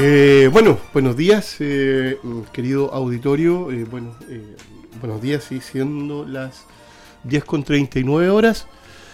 Buenos días, querido auditorio. Buenos días, sí, siendo las 10:39.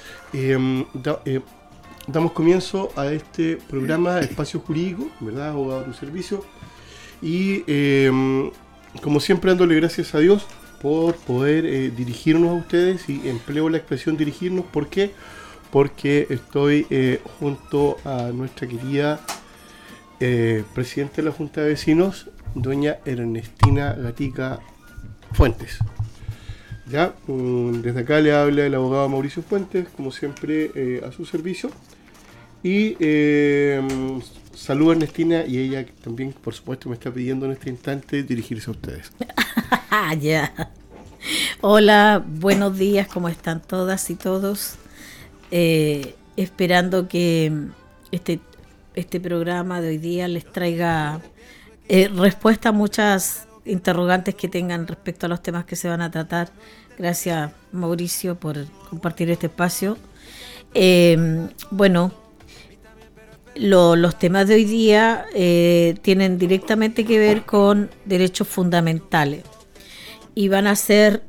Damos comienzo a este programa Espacio Jurídico, ¿verdad? Abogado a tu servicio. Y como siempre, dándole gracias a Dios por poder dirigirnos a ustedes, y empleo la expresión dirigirnos. ¿Por qué? Porque estoy junto a nuestra querida presidenta de la Junta de Vecinos, doña Ernestina Gatica Fuentes. Ya, desde acá le habla el abogado Mauricio Fuentes, como siempre, a su servicio. Y saludo a Ernestina, y ella también, por supuesto, me está pidiendo en este instante dirigirse a ustedes. Ya. Hola, buenos días, ¿cómo están todas y todos? Esperando que este programa de hoy día les traiga respuesta a muchas interrogantes que tengan respecto a los temas que se van a tratar. Gracias, Mauricio, por compartir este espacio. Los temas de hoy día tienen directamente que ver con derechos fundamentales y van a ser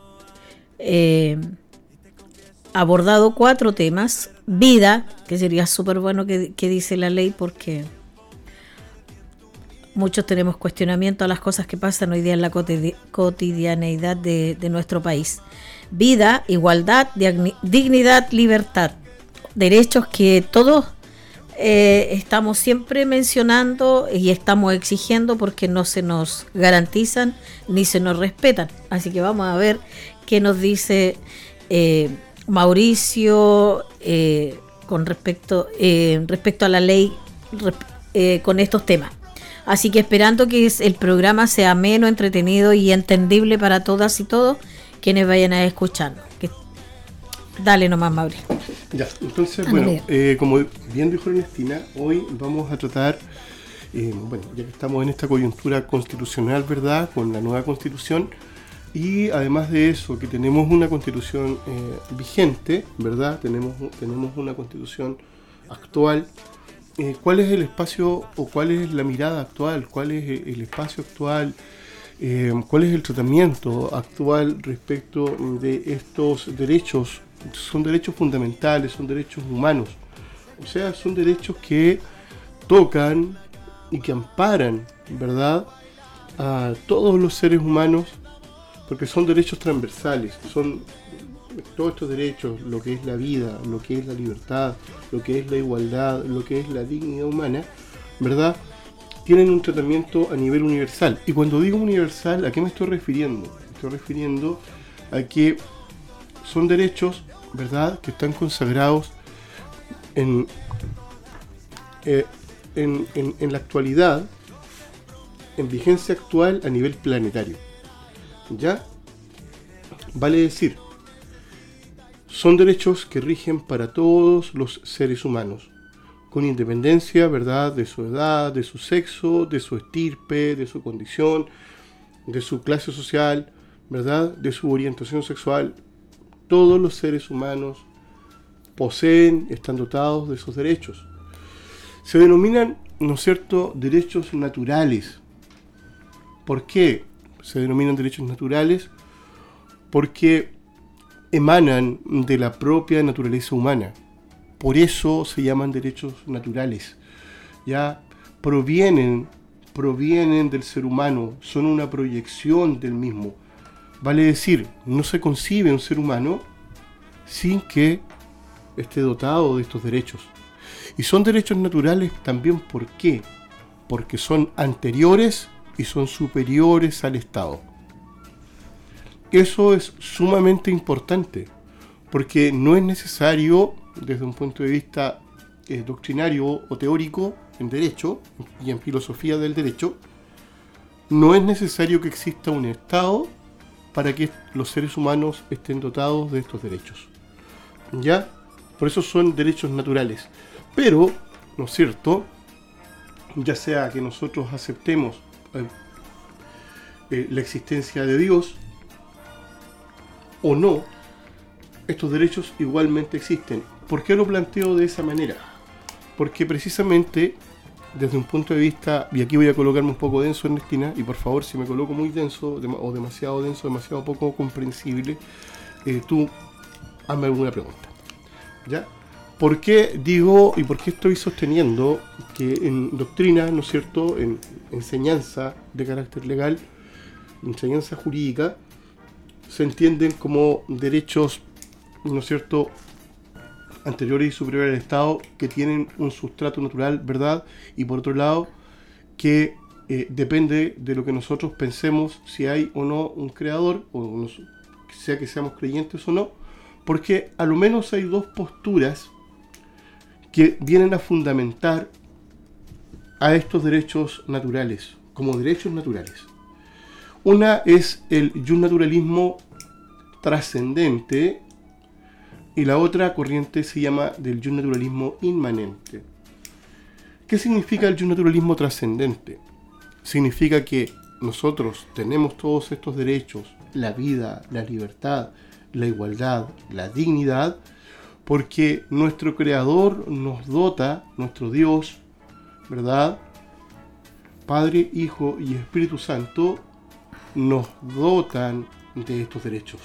abordados 4 temas. Vida, que sería súper bueno que dice la ley, porque muchos tenemos cuestionamiento a las cosas que pasan hoy día en la cotidianeidad de nuestro país. Vida, igualdad, dignidad, libertad. Derechos que todos estamos siempre mencionando y estamos exigiendo, porque no se nos garantizan ni se nos respetan. Así que vamos a ver qué nos dice Mauricio con respecto a la ley con estos temas. Así que esperando que el programa sea ameno, entretenido y entendible para todas y todos quienes vayan a escucharnos. Dale nomás, Mauricio. Ya, entonces, como bien dijo Ernestina, hoy vamos a tratar, ya que estamos en esta coyuntura constitucional, ¿verdad?, con la nueva constitución. Y además de eso, que tenemos una constitución vigente, ¿verdad? Tenemos una constitución actual. ¿Cuál es el espacio o cuál es la mirada actual? ¿Cuál es el espacio actual? ¿Cuál es el tratamiento actual respecto de estos derechos? Son derechos fundamentales, son derechos humanos. O sea, son derechos que tocan y que amparan, ¿verdad?, a todos los seres humanos, porque son derechos transversales. Son todos estos derechos, lo que es la vida, lo que es la libertad, lo que es la igualdad, lo que es la dignidad humana, ¿verdad?, tienen un tratamiento a nivel universal. Y cuando digo universal, ¿a qué me estoy refiriendo? Me estoy refiriendo a que son derechos, ¿verdad?, que están consagrados en la actualidad, en vigencia actual a nivel planetario. ¿Ya? Vale decir, son derechos que rigen para todos los seres humanos, con independencia, ¿verdad?, de su edad, de su sexo, de su estirpe, de su condición, de su clase social, ¿verdad?, de su orientación sexual. Todos los seres humanos poseen, están dotados de esos derechos. Se denominan, ¿no es cierto?, derechos naturales. ¿Por qué se denominan derechos naturales? Porque emanan de la propia naturaleza humana. Por eso se llaman derechos naturales. Ya provienen del ser humano, son una proyección del mismo. Vale decir, no se concibe un ser humano sin que esté dotado de estos derechos. Y son derechos naturales también, ¿por qué? Porque son anteriores y son superiores al Estado. Eso es sumamente importante, porque no es necesario, desde un punto de vista doctrinario o teórico en derecho y en filosofía del derecho, no es necesario que exista un Estado para que los seres humanos estén dotados de estos derechos. ¿Ya? Por eso son derechos naturales. Pero, ¿no es cierto?, ya sea que nosotros aceptemos la existencia de Dios o no, estos derechos igualmente existen. ¿Por qué lo planteo de esa manera? Porque precisamente desde un punto de vista, y aquí voy a colocarme un poco denso, Ernestina, y por favor, si me coloco muy denso o demasiado denso, demasiado poco comprensible, tú hazme alguna pregunta. ¿Ya? ¿Por qué digo y por qué estoy sosteniendo que en doctrina, ¿no es cierto?, en enseñanza de carácter legal, enseñanza jurídica, se entienden como derechos, ¿no es cierto?, anteriores y superiores al Estado, que tienen un sustrato natural, ¿verdad? Y por otro lado, que depende de lo que nosotros pensemos si hay o no un creador, o sea que seamos creyentes o no, porque a lo menos hay dos posturas que vienen a fundamentar a estos derechos naturales, como derechos naturales. Una es el naturalismo trascendente, y la otra corriente se llama del naturalismo inmanente. ¿Qué significa el naturalismo trascendente? Significa que nosotros tenemos todos estos derechos, la vida, la libertad, la igualdad, la dignidad, porque nuestro Creador nos dota, nuestro Dios, ¿verdad? Padre, Hijo y Espíritu Santo nos dotan de estos derechos.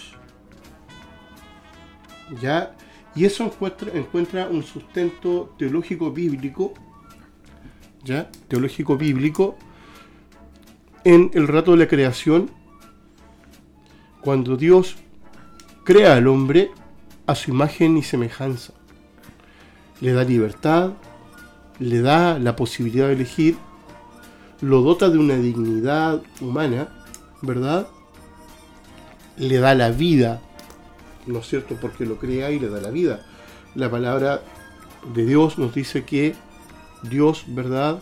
¿Ya? Y eso encuentra un sustento teológico bíblico, ¿ya? Teológico bíblico en el relato de la creación, cuando Dios crea al hombre a su imagen y semejanza. Le da libertad, le da la posibilidad de elegir, lo dota de una dignidad humana, ¿verdad? Le da la vida, ¿no es cierto?, porque lo crea y le da la vida. La palabra de Dios nos dice que Dios, ¿verdad?,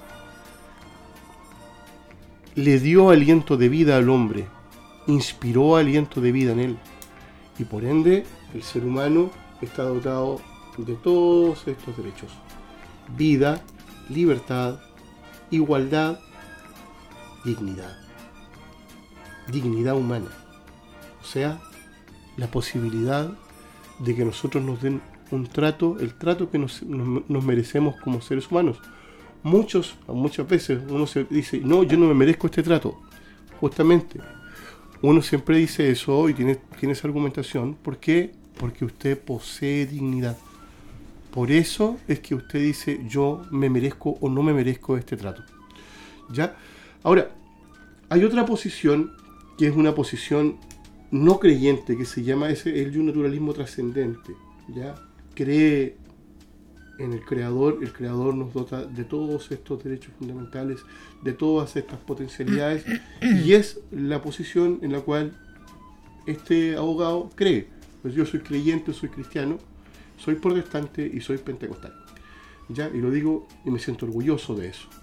le dio aliento de vida al hombre, inspiró aliento de vida en él, y por ende el ser humano está dotado de todos estos derechos: vida, libertad, igualdad, dignidad. Dignidad humana. O sea, la posibilidad de que nosotros nos den un trato, el trato que nos merecemos como seres humanos. Muchas veces uno se dice, no, yo no me merezco este trato. Justamente, uno siempre dice eso y tiene esa argumentación. ¿Por qué? Porque usted posee dignidad. Por eso es que usted dice, yo me merezco o no me merezco este trato. ¿Ya? Ahora, hay otra posición que es una posición no creyente, que se llama el naturalismo trascendente. ¿Ya? Cree en el Creador nos dota de todos estos derechos fundamentales, de todas estas potencialidades, y es la posición en la cual este abogado cree. Pues yo soy creyente, soy cristiano, soy protestante y soy pentecostal. ¿Ya? Y lo digo y me siento orgulloso de eso.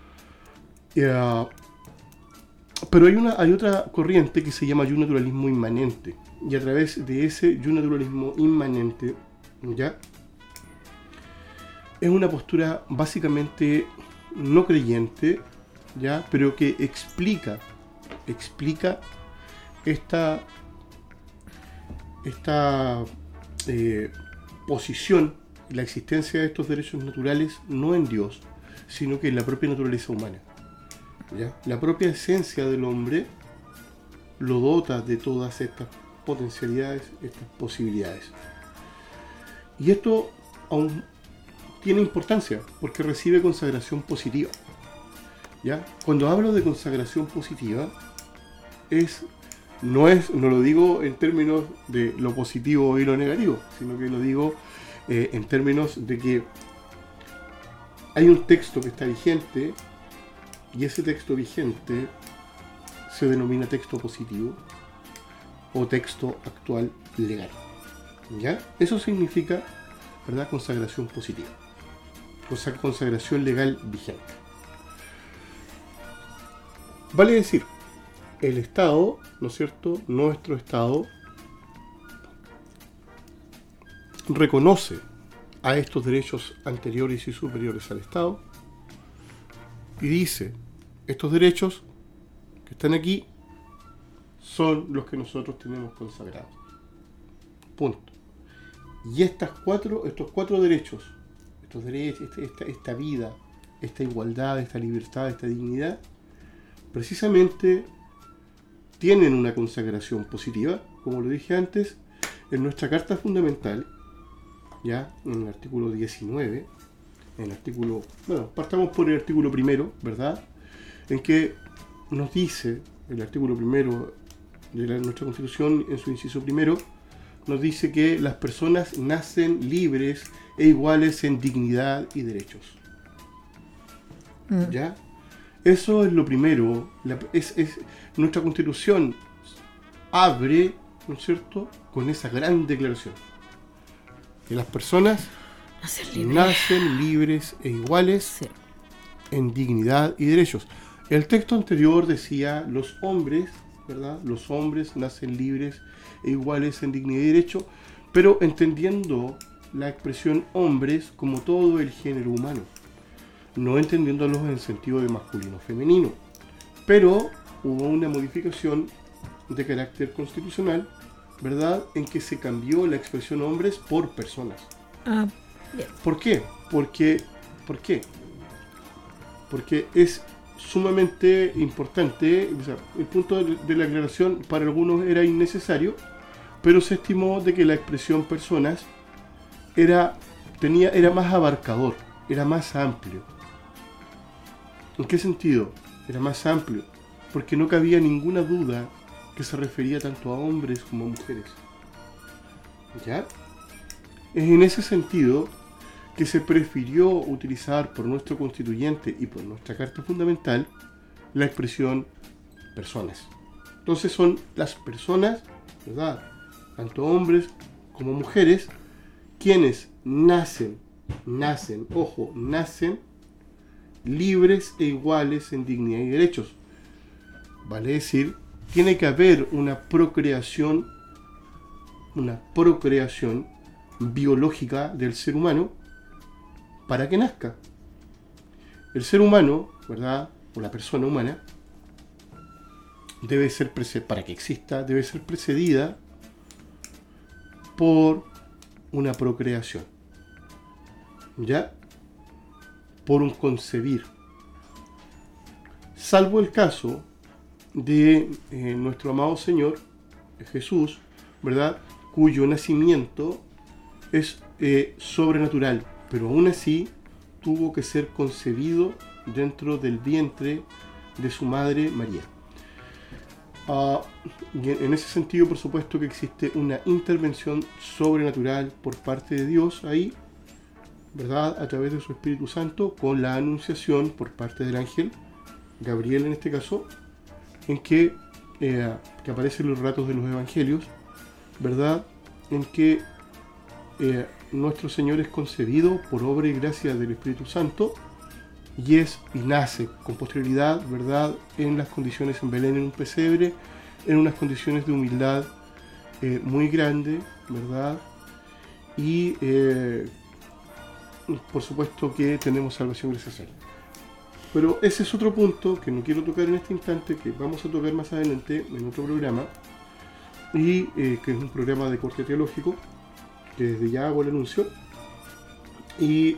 Pero hay otra corriente que se llama naturalismo inmanente, y a través de ese naturalismo inmanente, ¿ya?, es una postura básicamente no creyente, ¿ya?, pero que explica esta posición, la existencia de estos derechos naturales, no en Dios, sino que en la propia naturaleza humana. ¿Ya? La propia esencia del hombre lo dota de todas estas potencialidades, estas posibilidades. Y esto aún tiene importancia porque recibe consagración positiva. ¿Ya? Cuando hablo de consagración positiva, no lo digo en términos de lo positivo y lo negativo, sino que lo digo en términos de que hay un texto que está vigente, y ese texto vigente se denomina texto positivo o texto actual legal. ¿Ya? Eso significa, ¿verdad?, consagración positiva, consagración legal vigente. Vale decir, el Estado, ¿no es cierto?, nuestro Estado, reconoce a estos derechos anteriores y superiores al Estado y dice, estos derechos que están aquí son los que nosotros tenemos consagrados. Punto. Y estos cuatro derechos, esta vida, esta igualdad, esta libertad, esta dignidad, precisamente tienen una consagración positiva, como lo dije antes, en nuestra Carta Fundamental, ya en el artículo 19, partamos por el artículo primero, ¿verdad? En que nos dice, el artículo primero de nuestra Constitución, en su inciso primero, nos dice que las personas nacen libres e iguales en dignidad y derechos. ¿Ya? Eso es lo primero. Nuestra Constitución abre, ¿no es cierto?, con esa gran declaración. Que las personas nacen libres e iguales en dignidad y derechos. El texto anterior decía los hombres, ¿verdad? Los hombres nacen libres e iguales en dignidad y derecho, pero entendiendo la expresión hombres como todo el género humano, no entendiéndolos en el sentido de masculino femenino. Pero hubo una modificación de carácter constitucional, ¿verdad?, en que se cambió la expresión hombres por personas. Bien. ¿Por qué? ¿Por qué? Porque es sumamente importante, o sea, el punto de la aclaración para algunos era innecesario, pero se estimó de que la expresión personas era más abarcador, era más amplio. ¿En qué sentido? Era más amplio, porque no cabía ninguna duda que se refería tanto a hombres como a mujeres. ¿Ya? Es en ese sentido que se prefirió utilizar por nuestro constituyente y por nuestra Carta Fundamental la expresión personas. Entonces son las personas, ¿verdad?, tanto hombres como mujeres, quienes nacen libres e iguales en dignidad y derechos. Vale decir, tiene que haber una procreación biológica del ser humano para que nazca. El ser humano, ¿verdad?, o la persona humana, para que exista, debe ser precedida por una procreación, ¿ya?, por un concebir, salvo el caso de nuestro amado Señor Jesús, ¿verdad?, cuyo nacimiento es sobrenatural, pero aún así tuvo que ser concebido dentro del vientre de su madre María. Y en ese sentido, por supuesto que existe una intervención sobrenatural por parte de Dios ahí, ¿verdad?, a través de su Espíritu Santo, con la anunciación por parte del ángel Gabriel, en este caso, en que aparecen los relatos de los evangelios, ¿verdad?, en que nuestro Señor es concebido por obra y gracia del Espíritu Santo y nace con posterioridad, ¿verdad?, en las condiciones en Belén, en un pesebre, en unas condiciones de humildad muy grande, ¿verdad?, y por supuesto que tenemos salvación gracias a él. Pero ese es otro punto que no quiero tocar en este instante, que vamos a tocar más adelante en otro programa, y que es un programa de corte teológico, que desde ya hago el anuncio. Y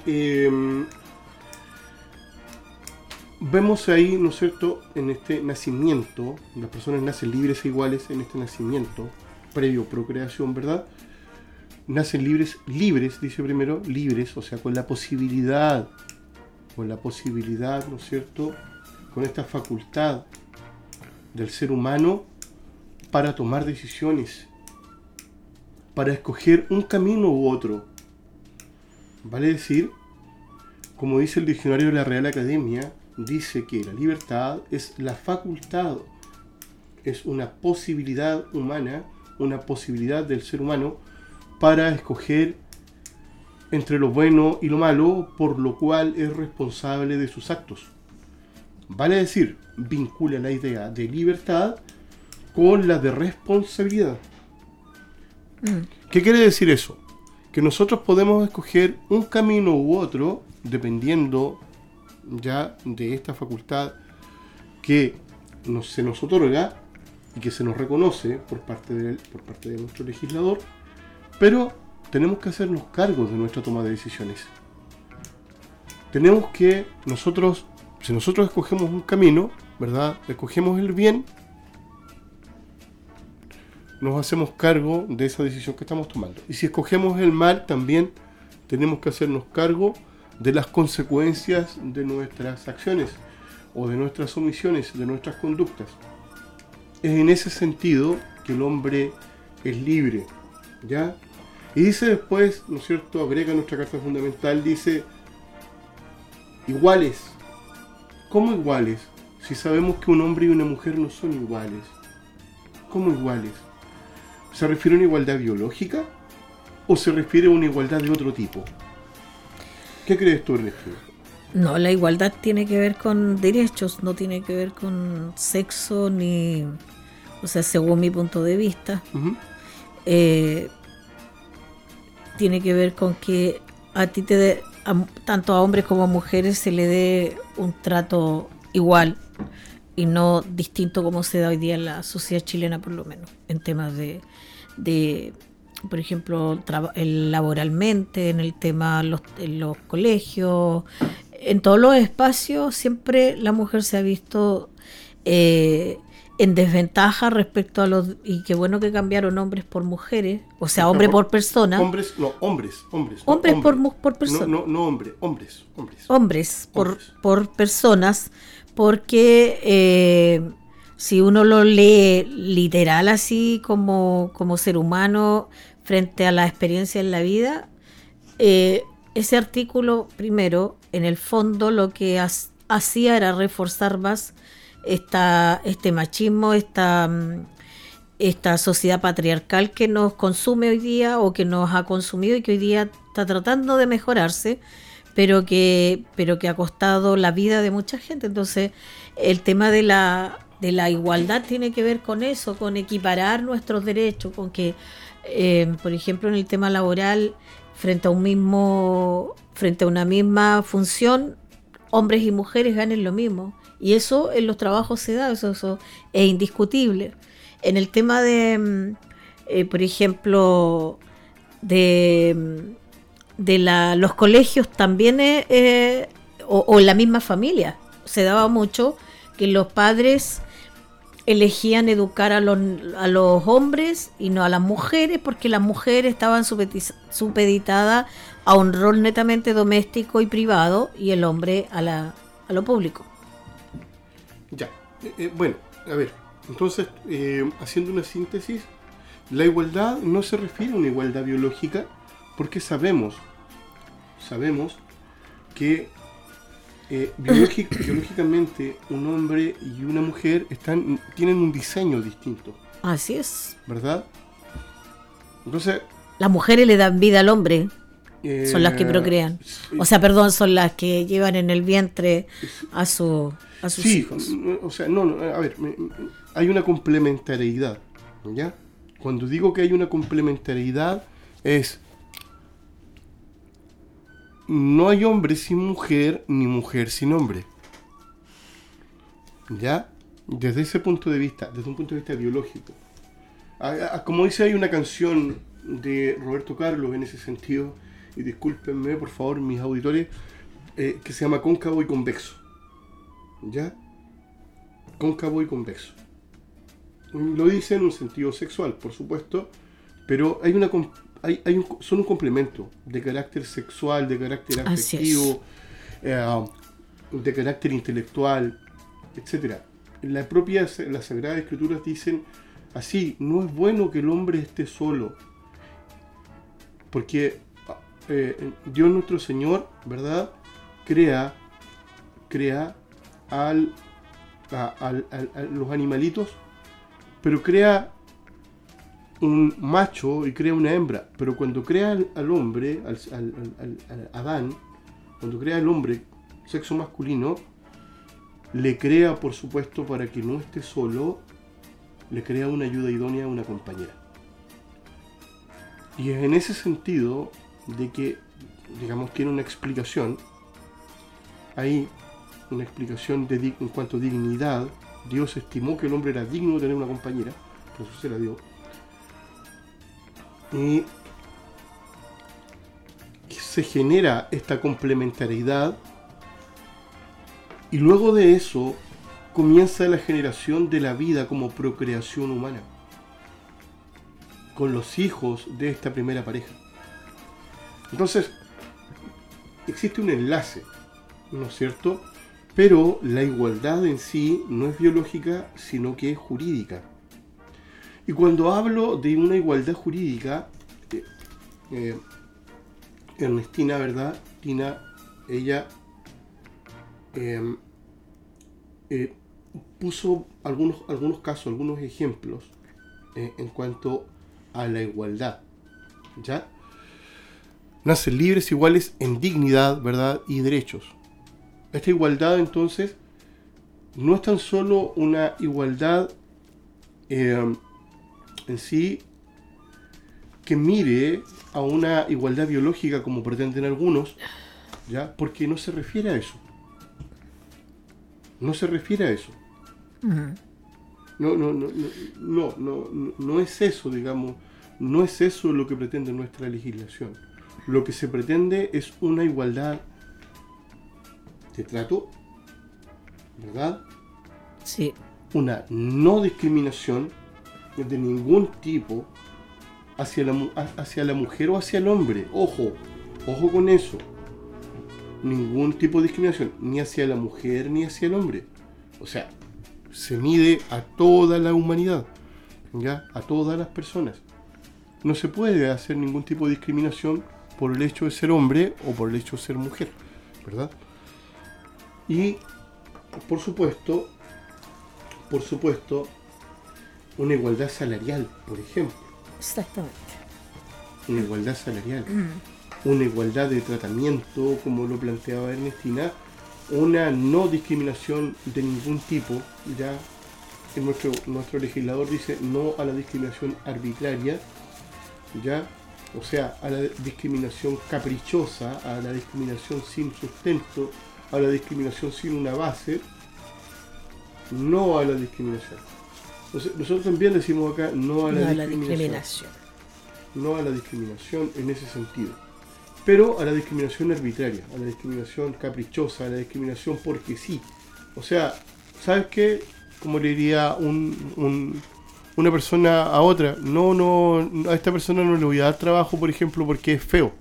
vemos ahí, ¿no es cierto?, en este nacimiento, las personas nacen libres e iguales en este nacimiento, previo procreación, ¿verdad? Nacen libres, dice primero, libres, o sea, con la posibilidad, ¿no es cierto?, con esta facultad del ser humano para tomar decisiones, para escoger un camino u otro. Vale decir, como dice el diccionario de la Real Academia, dice que la libertad es la facultad, es una posibilidad humana, una posibilidad del ser humano para escoger entre lo bueno y lo malo, por lo cual es responsable de sus actos. Vale decir, vincula la idea de libertad con la de responsabilidad. ¿Qué quiere decir eso? Que nosotros podemos escoger un camino u otro dependiendo ya de esta facultad que se nos otorga y que se nos reconoce por parte de nuestro legislador, pero tenemos que hacernos cargo de nuestra toma de decisiones. tenemos que nosotros, si nosotros escogemos un camino, ¿verdad? Escogemos el bien, nos hacemos cargo de esa decisión que estamos tomando. Y si escogemos el mal, también tenemos que hacernos cargo de las consecuencias de nuestras acciones o de nuestras omisiones, de nuestras conductas. Es en ese sentido que el hombre es libre, ¿ya? Y dice después, ¿no es cierto?, agrega nuestra Carta Fundamental, dice, iguales. ¿Cómo iguales? Si sabemos que un hombre y una mujer no son iguales. ¿Cómo iguales? ¿Se refiere a una igualdad biológica o se refiere a una igualdad de otro tipo? ¿Qué crees tú, Ernesto? No, la igualdad tiene que ver con derechos, no tiene que ver con sexo ni... O sea, según mi punto de vista, tiene que ver con que a ti tanto a hombres como a mujeres se le dé un trato igual y no distinto como se da hoy día en la sociedad chilena, por lo menos, en temas de por ejemplo, laboralmente, en el tema en los colegios, en todos los espacios siempre la mujer se ha visto en desventaja respecto a los... Y qué bueno que cambiaron hombres por mujeres, o sea, hombre por persona. Hombres por persona. No hombre, hombres. Hombres por personas, porque si uno lo lee literal así como ser humano frente a la experiencia en la vida, ese artículo, primero, en el fondo lo que hacía era reforzar más este machismo, esta sociedad patriarcal que nos consume hoy día o que nos ha consumido y que hoy día está tratando de mejorarse, pero que ha costado la vida de mucha gente. Entonces, el tema de la igualdad tiene que ver con eso, con equiparar nuestros derechos, con que, por ejemplo, en el tema laboral, frente a una misma función, hombres y mujeres ganen lo mismo. Y eso en los trabajos se da, eso es indiscutible. En el tema de, por ejemplo, de los colegios también, o en la misma familia, se daba mucho que los padres elegían educar a los hombres y no a las mujeres, porque las mujeres estaban supeditadas a un rol netamente doméstico y privado, y el hombre a lo público. Ya, bueno, a ver, entonces, haciendo una síntesis, la igualdad no se refiere a una igualdad biológica, porque sabemos que biológicamente un hombre y una mujer tienen un diseño distinto. Así es. ¿Verdad? Entonces, las mujeres le dan vida al hombre. Son las que procrean. O sea, perdón, son las que llevan en el vientre a sus hijos. O sea, a ver, hay una complementariedad, ¿ya? Cuando digo que hay una complementariedad no hay hombre sin mujer, ni mujer sin hombre. ¿Ya? Desde ese punto de vista, desde un punto de vista biológico. Como dice, hay una canción de Roberto Carlos en ese sentido, y discúlpenme por favor mis auditores, que se llama Cóncavo y Convexo. ¿Ya? Cóncavo y convexo. Lo dice en un sentido sexual, por supuesto, pero son un complemento de carácter sexual, de carácter afectivo, de carácter intelectual, etcétera. Las Sagradas Escrituras dicen así: no es bueno que el hombre esté solo, porque Dios nuestro Señor, ¿verdad?, crea a los animalitos, pero crea un macho y crea una hembra. Pero cuando crea al hombre, al Adán, cuando crea al hombre, sexo masculino, le crea, por supuesto, para que no esté solo, le crea una ayuda idónea, una compañera. Y es en ese sentido de que, digamos, tiene una explicación ahí, una explicación en cuanto a dignidad. Dios estimó que el hombre era digno de tener una compañera, por eso se la dio. Y se genera esta complementariedad Y luego de eso comienza la generación de la vida como procreación humana, con los hijos de esta primera pareja. Entonces, existe un enlace, ¿no es cierto? Pero la igualdad en sí no es biológica, sino que es jurídica. Y cuando hablo de una igualdad jurídica, Ernestina, ¿verdad? Tina, ella puso algunos casos, algunos ejemplos en cuanto a la igualdad, ¿ya? Nacen libres, iguales en dignidad, ¿verdad? Y derechos. Esta igualdad, entonces, no es tan solo una igualdad en sí que mire a una igualdad biológica como pretenden algunos, ¿ya? Porque no se refiere a eso. No se refiere a eso. Uh-huh. No es eso, digamos, no es eso lo que pretende nuestra legislación. Lo que se pretende es una igualdad de trato, ¿verdad? Sí. Una no discriminación de ningún tipo hacia la mujer o hacia el hombre. Ojo con eso. Ningún tipo de discriminación, ni hacia la mujer ni hacia el hombre. O sea, se mide a toda la humanidad, ¿ya? A todas las personas. No se puede hacer ningún tipo de discriminación por el hecho de ser hombre o por el hecho de ser mujer, ¿verdad? Y, por supuesto, una igualdad salarial, por ejemplo. Exactamente. Una igualdad salarial. Una igualdad de tratamiento, como lo planteaba Ernestina, una no discriminación de ningún tipo, ya en nuestro legislador dice no a la discriminación arbitraria, ya, o sea, a la discriminación caprichosa, a la discriminación sin sustento, a la discriminación sin una base, no a la discriminación. Entonces, nosotros también decimos acá no a la discriminación. No a la discriminación en ese sentido. Pero a la discriminación arbitraria, a la discriminación caprichosa, a la discriminación porque sí. O sea, ¿sabes qué? Como le diría una persona a otra, a esta persona no le voy a dar trabajo, por ejemplo, porque es feo.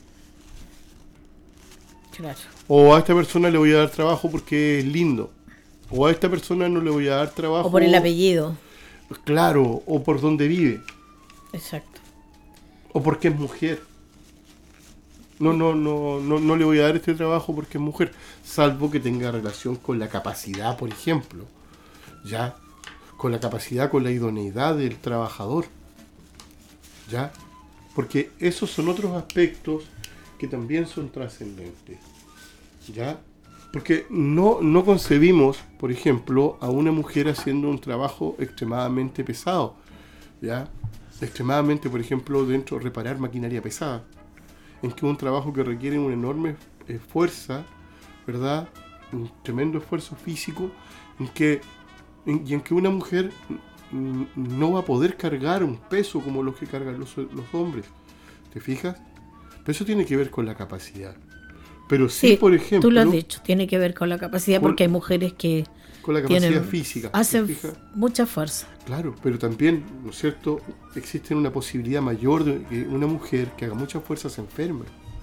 Claro. O a esta persona le voy a dar trabajo porque es lindo. O a esta persona no le voy a dar trabajo... O por el apellido. Claro, o por donde vive. Exacto. O porque es mujer. No le voy a dar este trabajo porque es mujer, salvo que tenga relación con la capacidad, por ejemplo, ya, con la capacidad, con la idoneidad del trabajador, ya, porque esos son otros aspectos que también son trascendentes, ya, porque no concebimos, por ejemplo, a una mujer haciendo un trabajo extremadamente pesado, ya, extremadamente, por ejemplo, reparar maquinaria pesada, en que un trabajo que requiere una enorme fuerza, ¿verdad? Un tremendo esfuerzo físico, en que una mujer no va a poder cargar un peso como los que cargan los hombres. ¿Te fijas? Pero eso tiene que ver con la capacidad. Pero sí, por ejemplo... Tú lo has dicho, tiene que ver con la capacidad, porque hay mujeres que... Con la capacidad física. Hacen mucha fuerza. Claro, pero también, ¿no es cierto?, existe una posibilidad mayor de que una mujer que haga mucha fuerza se enferme.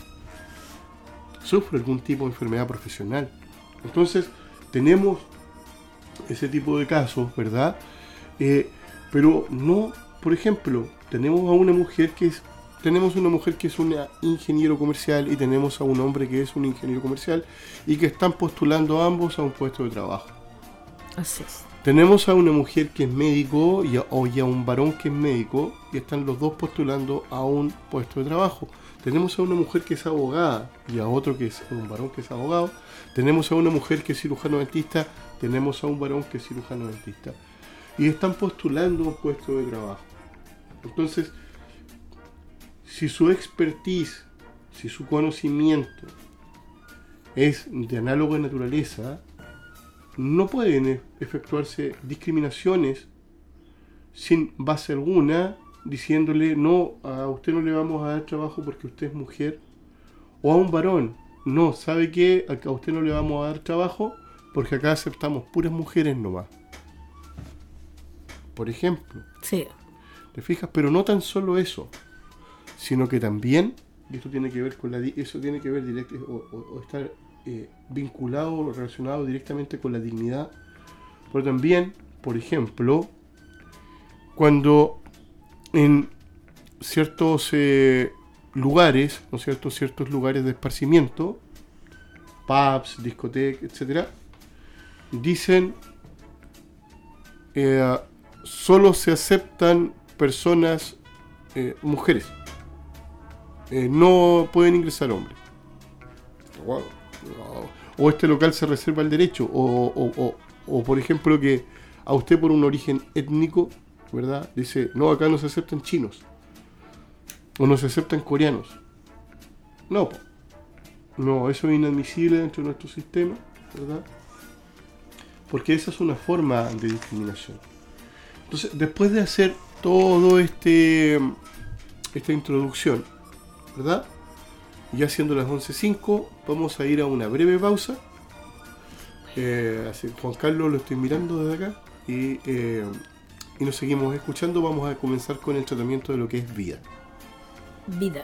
Sufre algún tipo de enfermedad profesional. Entonces, tenemos ese tipo de casos, ¿verdad? Pero no, por ejemplo, tenemos una mujer que es una ingeniero comercial y tenemos a un hombre que es un ingeniero comercial y que están postulando ambos a un puesto de trabajo. Así es. Tenemos a una mujer que es médico y a un varón que es médico y están los dos postulando a un puesto de trabajo. Tenemos a una mujer que es abogada y a otro que es un varón que es abogado. Tenemos a una mujer que es cirujano dentista, tenemos a un varón que es cirujano dentista. Y están postulando a un puesto de trabajo. Entonces, si su expertise, si su conocimiento es de análoga naturaleza, no pueden efectuarse discriminaciones sin base alguna, diciéndole no, a usted no le vamos a dar trabajo porque usted es mujer, o a un varón, no, ¿sabe qué? A usted no le vamos a dar trabajo porque acá aceptamos puras mujeres nomás. Por ejemplo. Sí. ¿Te fijas? Pero no tan solo eso, sino que también, y esto tiene que ver con eso tiene que ver o estar vinculado o relacionado directamente con la dignidad, pero también, por ejemplo, cuando en ciertos lugares, ¿no es cierto?, ciertos lugares de esparcimiento, pubs, discotecas, etcétera, dicen solo se aceptan personas mujeres, no pueden ingresar hombres. Wow. O este local se reserva el derecho, o por ejemplo que a usted por un origen étnico, ¿verdad?, dice, no, acá no se aceptan chinos o no se aceptan coreanos. No, eso es inadmisible dentro de nuestro sistema, ¿verdad? Porque esa es una forma de discriminación. Entonces, después de hacer todo esta introducción, ¿verdad?, ya siendo las 11:05, vamos a ir a una breve pausa. Así, Juan Carlos, lo estoy mirando desde acá y nos seguimos escuchando. Vamos a comenzar con el tratamiento de lo que es vida. Vida.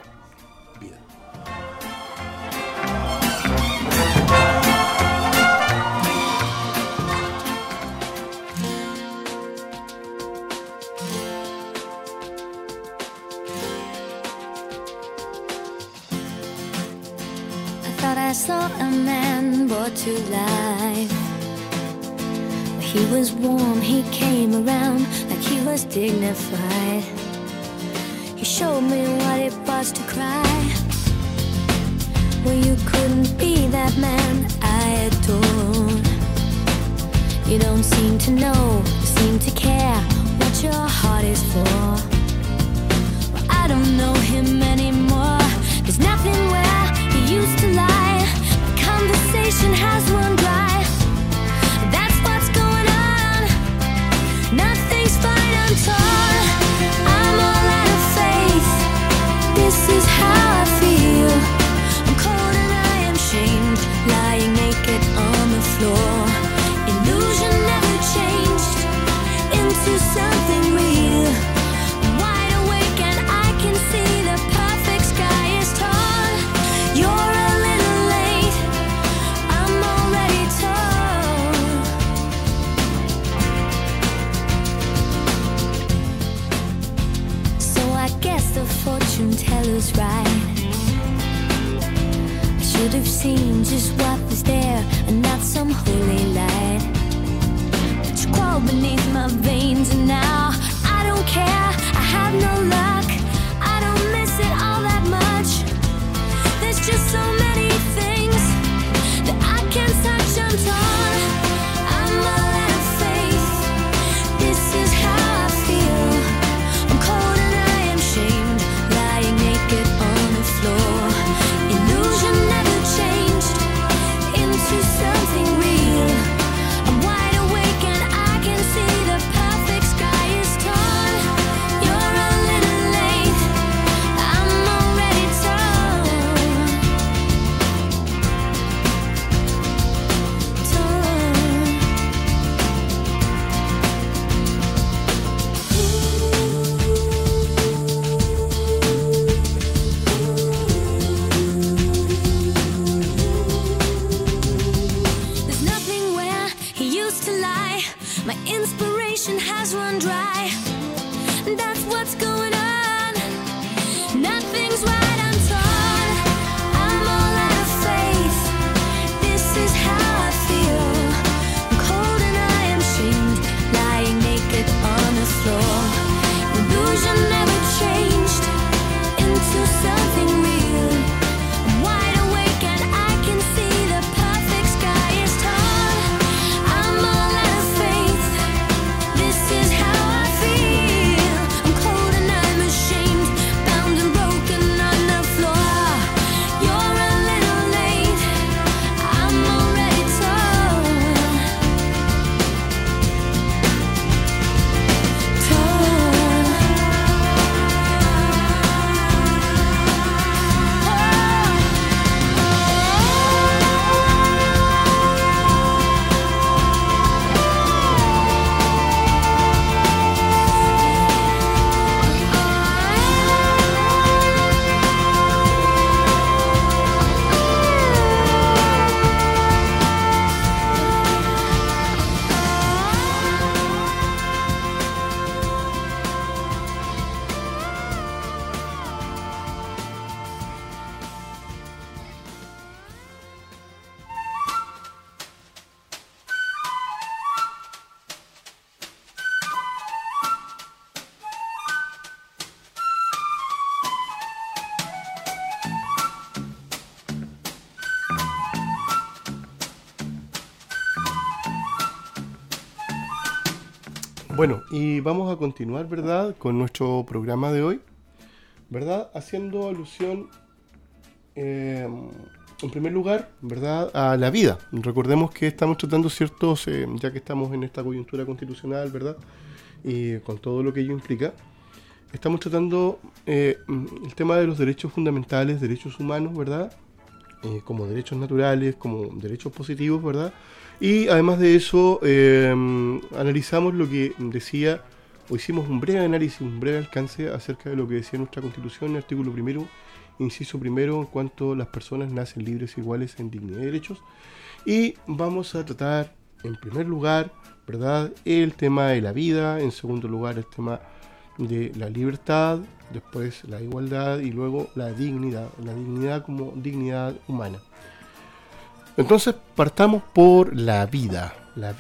I saw a man brought to life. He was warm, he came around like he was dignified. He showed me what it was to cry. Well, you couldn't be that man I adored. You don't seem to know, seem to care what your heart is for. Well, I don't know him anymore. There's nothing where he used to lie. Conversation has run dry. That's what's going on. Nothing's fine, I'm torn. I'm all out of faith. This is how I feel. I'm cold and I am shamed, lying naked on the floor. Illusion never changed into something real. I'm wide awake and I can see the perfect sky is torn. You're a little late, I'm already torn. So I guess the fortune teller's right. I should have seen just what was there and not some holy light. But you crawled beneath my veins and now I don't care, I have no luck. I don't miss it all that much. There's just so many things that I can't touch, I'm torn. I'm all out of faith. This is how I feel. I'm cold and I am shamed, lying naked on the floor. Illusion never changed into something real. I'm wide awake and I can see the perfect sky is torn. You're a little Bueno, y vamos a continuar, ¿verdad?, con nuestro programa de hoy, ¿verdad?, haciendo alusión, en primer lugar, ¿verdad?, a la vida. Recordemos que estamos tratando ciertos, ya que estamos en esta coyuntura constitucional, ¿verdad?, y con todo lo que ello implica, estamos tratando el tema de los derechos fundamentales, derechos humanos, ¿verdad?, como derechos naturales, como derechos positivos, ¿verdad?, y además de eso, analizamos lo que decía, o hicimos un breve análisis, un breve alcance acerca de lo que decía nuestra Constitución, en el artículo primero, inciso primero, en cuanto las personas nacen libres e iguales en dignidad y derechos. Y vamos a tratar, en primer lugar, ¿verdad?, el tema de la vida, en segundo lugar, el tema de la libertad, después la igualdad y luego la dignidad como dignidad humana. Entonces partamos por la vida.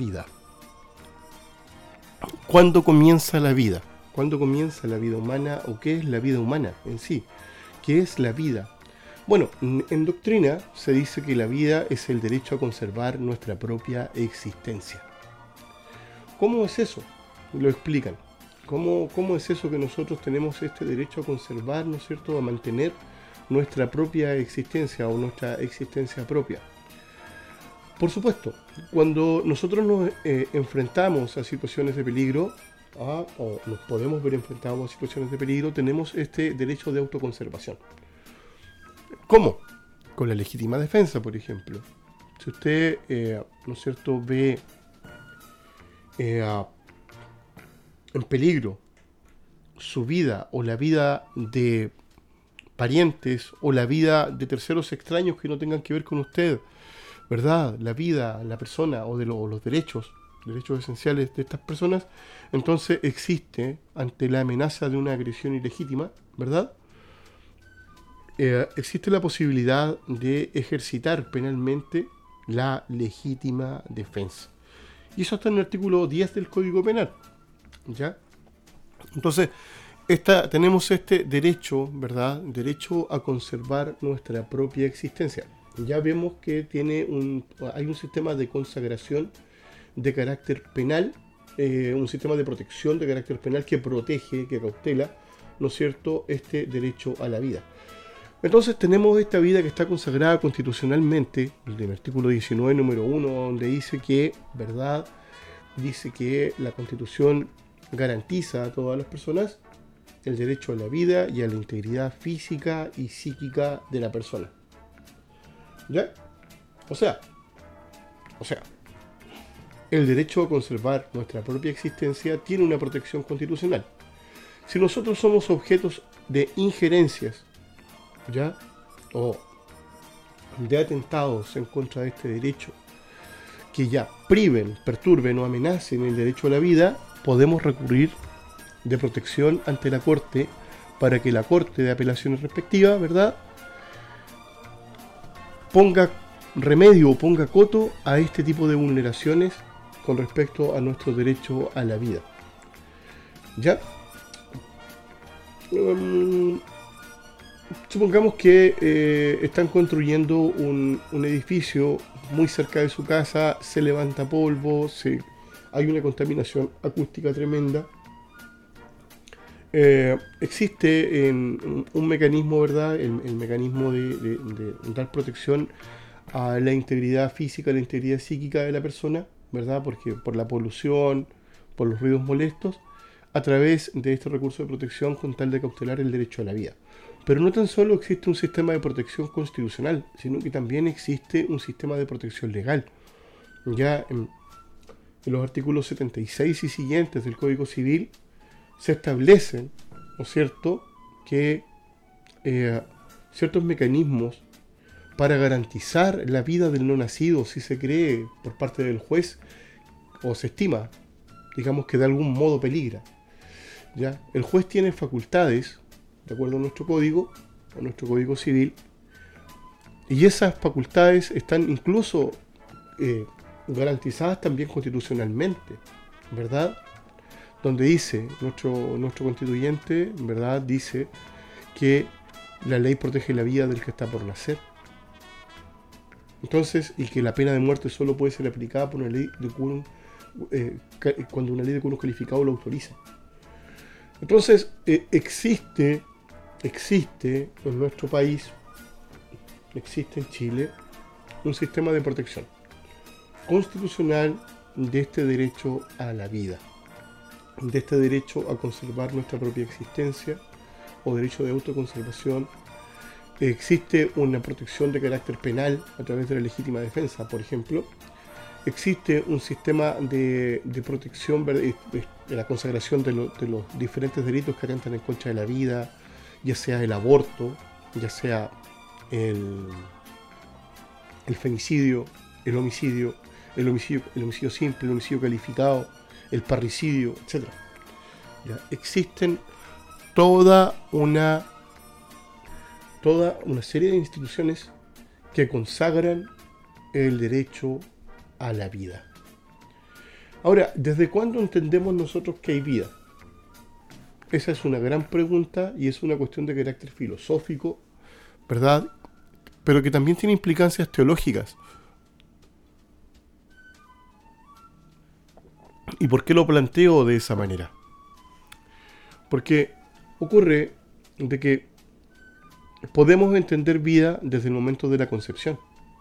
¿Cuándo comienza la vida? ¿Cuándo comienza la vida humana o qué es la vida humana en sí? ¿Qué es la vida? Bueno, en doctrina se dice que la vida es el derecho a conservar nuestra propia existencia. ¿Cómo es eso? Lo explican. ¿Cómo es eso que nosotros tenemos este derecho a conservar, ¿no es cierto?, a mantener nuestra propia existencia o nuestra existencia propia? Por supuesto, cuando nosotros nos enfrentamos a situaciones de peligro, o nos podemos ver enfrentados a situaciones de peligro, tenemos este derecho de autoconservación. ¿Cómo? Con la legítima defensa, por ejemplo. Si usted, ¿no es cierto?, ve en peligro su vida o la vida de parientes o la vida de terceros extraños que no tengan que ver con usted, ¿verdad?, la vida, la persona o de los derechos esenciales de estas personas, entonces existe, ante la amenaza de una agresión ilegítima, ¿verdad?, existe la posibilidad de ejercitar penalmente la legítima defensa. Y eso está en el artículo 10 del Código Penal, ¿ya? Entonces, tenemos este derecho, ¿verdad?, derecho a conservar nuestra propia existencia. Ya vemos que hay un sistema de consagración de carácter penal, un sistema de protección de carácter penal que protege, que cautela, ¿no es cierto?, este derecho a la vida. Entonces tenemos esta vida que está consagrada constitucionalmente, en el artículo 19, número 1, donde dice que, ¿verdad?, dice que la Constitución garantiza a todas las personas el derecho a la vida y a la integridad física y psíquica de la persona. ¿Ya? O sea, el derecho a conservar nuestra propia existencia tiene una protección constitucional. Si nosotros somos objetos de injerencias, ¿ya?, o de atentados en contra de este derecho, que ya priven, perturben o amenacen el derecho a la vida, podemos recurrir de protección ante la Corte para que la Corte de Apelaciones respectiva, ¿verdad?, ponga remedio o ponga coto a este tipo de vulneraciones con respecto a nuestro derecho a la vida. ¿Ya? Supongamos que están construyendo un edificio muy cerca de su casa, se levanta polvo, hay una contaminación acústica tremenda. Existe un mecanismo, ¿verdad?, el mecanismo de dar protección a la integridad física, a la integridad psíquica de la persona, ¿verdad?, porque por la polución, por los ruidos molestos, a través de este recurso de protección con tal de cautelar el derecho a la vida. Pero no tan solo existe un sistema de protección constitucional, sino que también existe un sistema de protección legal. Ya en los artículos 76 y siguientes del Código Civil se establecen, ¿no es cierto?, que ciertos mecanismos para garantizar la vida del no nacido, si se cree por parte del juez o se estima, digamos, que de algún modo peligra. ¿Ya? El juez tiene facultades, de acuerdo a nuestro código civil, y esas facultades están incluso garantizadas también constitucionalmente, ¿verdad?, donde dice nuestro constituyente, ¿verdad?, dice que la ley protege la vida del que está por nacer. Entonces, y que la pena de muerte solo puede ser aplicada por una ley de quórum cuando una ley de cuerpos calificados lo autoriza. Entonces, existe en nuestro país, existe en Chile, un sistema de protección constitucional de este derecho a la vida, de este derecho a conservar nuestra propia existencia o derecho de autoconservación. Existe una protección de carácter penal a través de la legítima defensa, por ejemplo. Existe un sistema de protección de la consagración de los diferentes delitos que atentan en contra de la vida, ya sea el aborto, ya sea el femicidio, el homicidio simple, el homicidio calificado, el parricidio, etc. ¿Ya? Existen toda una serie de instituciones que consagran el derecho a la vida. Ahora, ¿desde cuándo entendemos nosotros que hay vida? Esa es una gran pregunta y es una cuestión de carácter filosófico, ¿verdad? Pero que también tiene implicancias teológicas. ¿Y por qué lo planteo de esa manera? Porque ocurre de que podemos entender vida desde el momento de la concepción.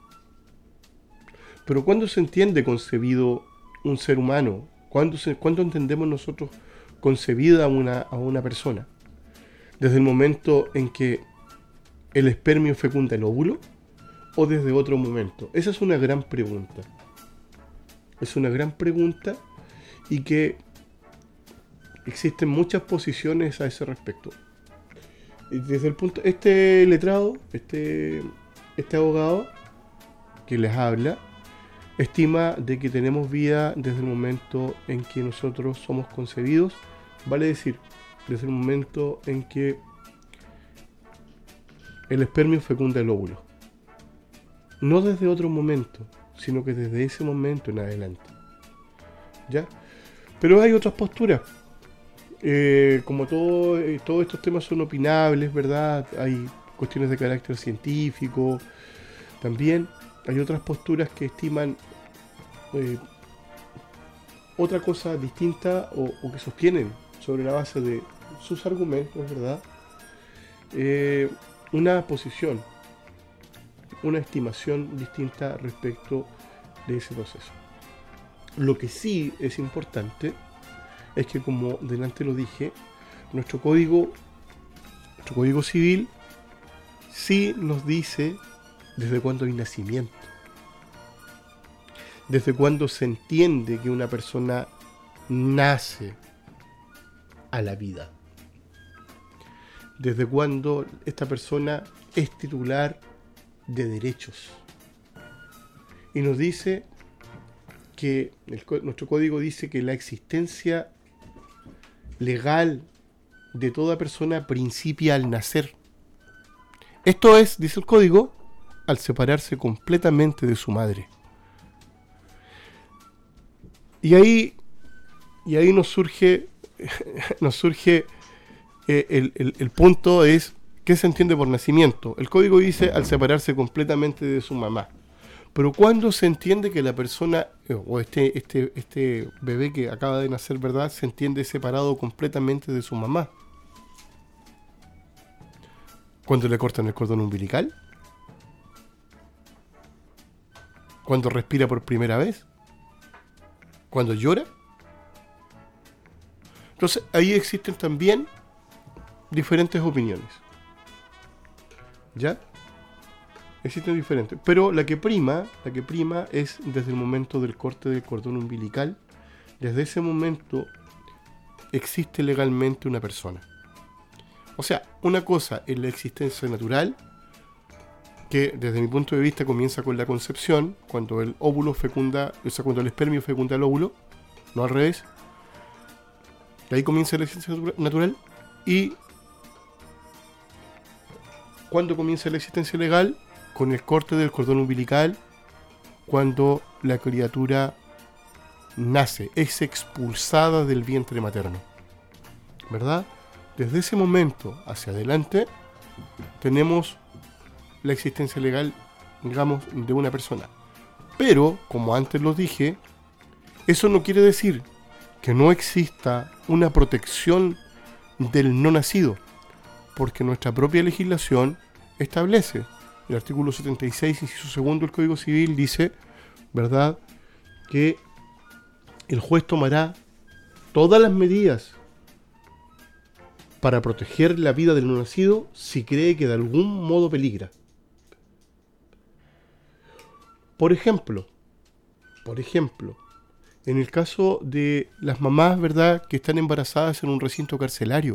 Pero ¿cuándo se entiende concebido un ser humano? ¿Cuándo entendemos nosotros concebida a una persona? ¿Desde el momento en que el espermio fecunda el óvulo? ¿O desde otro momento? Esa es una gran pregunta. Es una gran pregunta y que existen muchas posiciones a ese respecto. Desde el punto, este letrado, este abogado que les habla, estima de que tenemos vida desde el momento en que nosotros somos concebidos, vale decir, desde el momento en que el espermio fecunda el óvulo. No desde otro momento, sino que desde ese momento en adelante. ¿Ya? Pero hay otras posturas. Como todos estos temas son opinables, ¿verdad? Hay cuestiones de carácter científico. También hay otras posturas que estiman otra cosa distinta o que sostienen sobre la base de sus argumentos, ¿verdad? Una posición, una estimación distinta respecto de ese proceso. Lo que sí es importante es que, como delante lo dije, nuestro código civil sí nos dice desde cuándo hay nacimiento, desde cuándo se entiende que una persona nace a la vida, desde cuándo esta persona es titular de derechos. Y nos dice que nuestro código dice que la existencia legal de toda persona principia al nacer. Esto es, dice el código, al separarse completamente de su madre. Y ahí nos surge el punto es, ¿qué se entiende por nacimiento? El código dice al separarse completamente de su mamá. Pero ¿cuándo se entiende que la persona, o este bebé que acaba de nacer, ¿verdad?, se entiende separado completamente de su mamá? ¿Cuando le cortan el cordón umbilical? ¿Cuando respira por primera vez? ¿Cuando llora? Entonces, ahí existen también diferentes opiniones. ¿Ya? Existen diferentes. Pero la que prima es desde el momento del corte del cordón umbilical. Desde ese momento existe legalmente una persona. O sea, una cosa es la existencia natural, que desde mi punto de vista comienza con la concepción, cuando el óvulo fecunda, o sea, cuando el espermio fecunda el óvulo, no al revés. De ahí comienza la existencia natural. Y cuando comienza la existencia legal, con el corte del cordón umbilical, cuando la criatura nace, es expulsada del vientre materno, ¿verdad? Desde ese momento hacia adelante tenemos la existencia legal, digamos, de una persona. Pero, como antes lo dije, Eso no quiere decir que no exista una protección del no nacido, porque nuestra propia legislación establece, el artículo 76, inciso segundo del Código Civil dice, ¿verdad?, que el juez tomará todas las medidas para proteger la vida del no nacido si cree que de algún modo peligra. Por ejemplo, en el caso de las mamás, ¿verdad?, que están embarazadas en un recinto carcelario,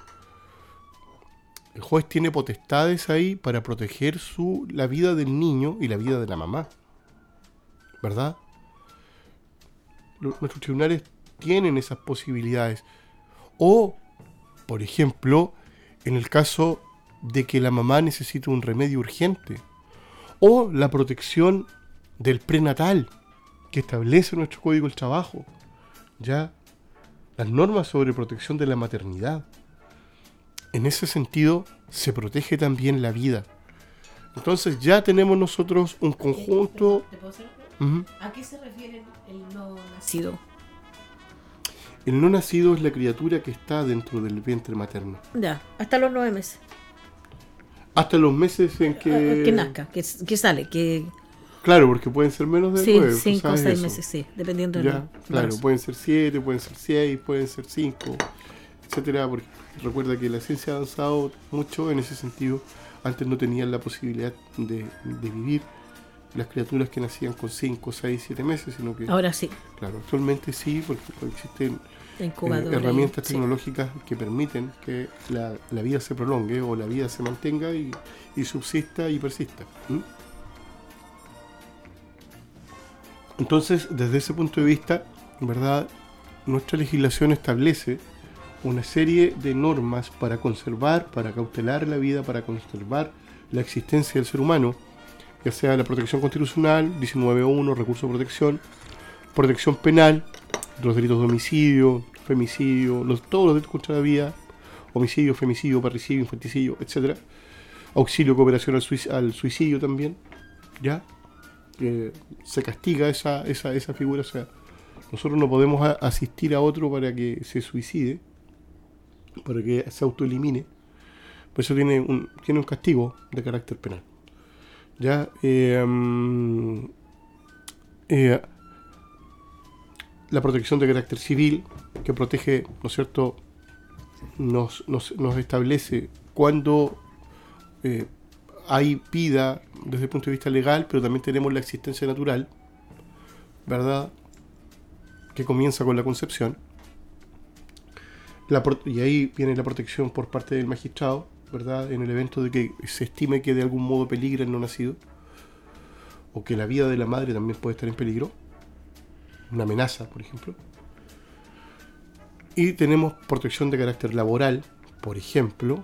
el juez tiene potestades ahí para proteger la vida del niño y la vida de la mamá, ¿verdad? Nuestros tribunales tienen esas posibilidades. O, por ejemplo, en el caso de que la mamá necesite un remedio urgente, o la protección del prenatal que establece nuestro Código del Trabajo, ya las normas sobre protección de la maternidad. En ese sentido se protege también la vida. Entonces ya tenemos nosotros un conjunto. ¿Te puedo hacer? Uh-huh. ¿A qué se refiere el no nacido? El no nacido es la criatura que está dentro del vientre materno. Ya, hasta los 9 meses. Hasta los meses en que... Que nazca, que sale, que... Claro, porque pueden ser menos de 9. 5 o 6 meses, sí, dependiendo ya, del claro, embarazo. pueden ser 7, pueden ser 6, pueden ser 5, etcétera, porque recuerda que la ciencia ha avanzado mucho en ese sentido. Antes no tenían la posibilidad de vivir las criaturas que nacían con 5, 6, 7 meses, sino que... Ahora sí. Claro, actualmente sí, porque existen sí, herramientas tecnológicas que permiten que la vida se prolongue o la vida se mantenga y subsista y persista. Entonces, desde ese punto de vista, ¿verdad?, nuestra legislación establece una serie de normas para conservar, para cautelar la vida, para conservar la existencia del ser humano, ya sea la protección constitucional, 19.1, recurso de protección penal, los delitos de homicidio, femicidio, todos los delitos contra la vida, homicidio, femicidio, parricidio, infanticidio, etc. Auxilio, cooperación al suicidio también, ¿ya? Se castiga esa figura, o sea, nosotros no podemos asistir a otro para que se suicide, para que se autoelimine, por eso tiene un castigo de carácter penal. Ya la protección de carácter civil, que protege, ¿no es cierto?, nos establece cuando hay vida desde el punto de vista legal, pero también tenemos la existencia natural, ¿verdad?, que comienza con la concepción. Y ahí viene la protección por parte del magistrado, ¿verdad?, en el evento de que se estime que de algún modo peligra el no nacido, o que la vida de la madre también puede estar en peligro, una amenaza, por ejemplo. Y tenemos protección de carácter laboral, por ejemplo,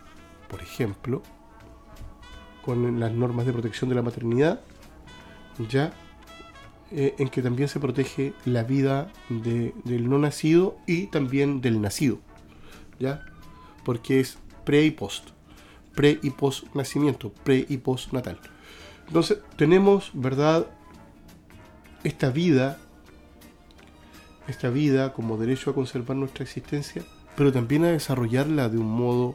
con las normas de protección de la maternidad, ya en que también se protege la vida del no nacido y también del nacido, ya, porque es pre y post nacimiento, pre y post natal. Entonces tenemos, ¿verdad?, esta vida como derecho a conservar nuestra existencia, pero también a desarrollarla de un modo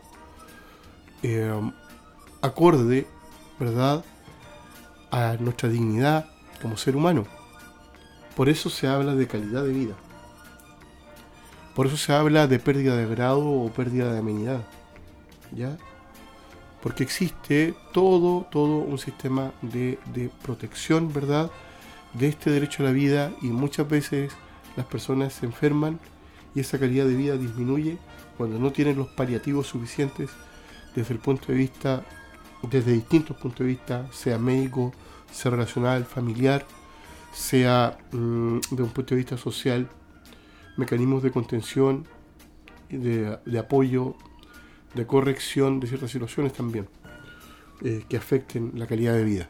acorde, ¿verdad?, a nuestra dignidad como ser humano. Por eso se habla de calidad de vida. Por eso se habla de pérdida de grado o pérdida de amenidad, ¿ya? Porque existe todo un sistema de protección, ¿verdad?, de este derecho a la vida, y muchas veces las personas se enferman y esa calidad de vida disminuye cuando no tienen los paliativos suficientes desde distintos puntos de vista, sea médico, sea relacional, familiar, sea de un punto de vista social, mecanismos de contención, de apoyo, de corrección de ciertas situaciones también que afecten la calidad de vida.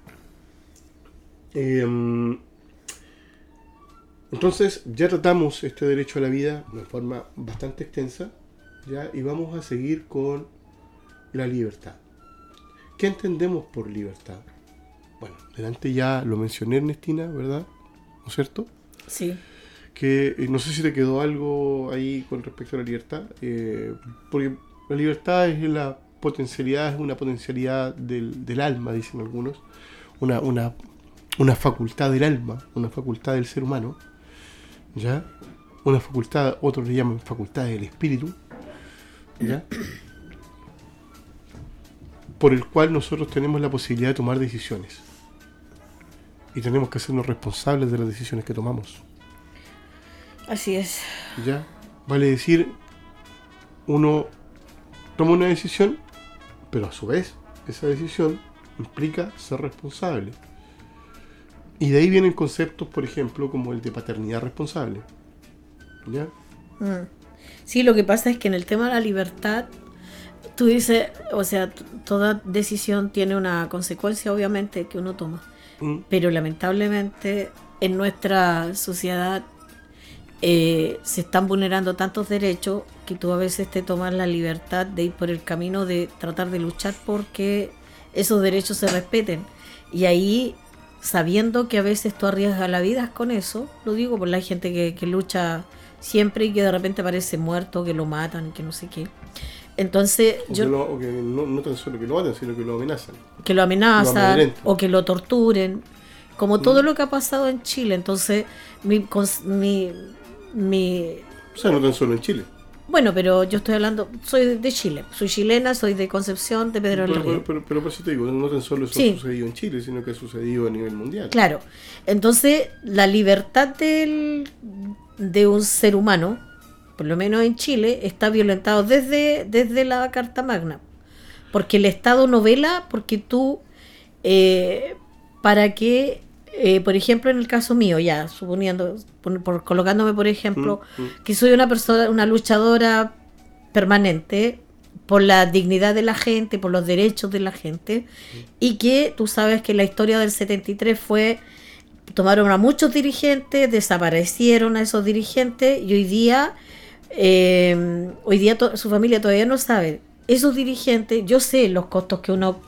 Entonces ya tratamos este derecho a la vida de forma bastante extensa, ¿ya? Y vamos a seguir con la libertad. ¿Qué entendemos por libertad? Bueno, delante ya lo mencioné, Ernestina, ¿verdad? ¿No es cierto? Sí. que no sé si te quedó algo ahí con respecto a la libertad, porque la libertad es la potencialidad, es una potencialidad del alma, dicen algunos, una facultad del alma, una facultad del ser humano, ¿ya? Una facultad, otros le llaman facultad del espíritu, ¿ya? Por el cual nosotros tenemos la posibilidad de tomar decisiones. Y tenemos que hacernos responsables de las decisiones que tomamos. Así es. ¿Ya? Vale decir, uno toma una decisión, pero a su vez, esa decisión implica ser responsable. Y de ahí vienen conceptos, por ejemplo, como el de paternidad responsable. ¿Ya? Sí, lo que pasa es que en el tema de la libertad, tú dices, o sea, toda decisión tiene una consecuencia, obviamente, que uno toma. Pero lamentablemente en nuestra sociedad se están vulnerando tantos derechos que tú a veces te tomas la libertad de ir por el camino de tratar de luchar porque esos derechos se respeten. Y ahí, sabiendo que a veces tú arriesgas la vida con eso, lo digo por la gente que lucha siempre y que de repente parece muerto, que lo matan, que no sé qué. Entonces o que no tan solo que lo matan, sino que lo amenazan. Que lo amenazan o que lo torturen, como todo lo que ha pasado en Chile. Entonces o sea, no tan solo en Chile. Bueno, pero yo estoy hablando, soy de Chile, soy chilena, soy de Concepción, de Pedro del Río. Pero por eso te digo, no tan solo eso ha sucedido en Chile, sino que ha sucedido a nivel mundial. Claro, entonces la libertad de un ser humano, por lo menos en Chile, está violentado desde la Carta Magna. Porque el Estado no vela, porque tú, para que, por ejemplo, en el caso mío, ya, suponiendo, colocándome, por ejemplo, que soy una persona, una luchadora permanente por la dignidad de la gente, por los derechos de la gente, y que tú sabes que la historia del 73 tomaron a muchos dirigentes, desaparecieron a esos dirigentes, y hoy día su familia todavía no sabe. Esos dirigentes, yo sé los costos que uno,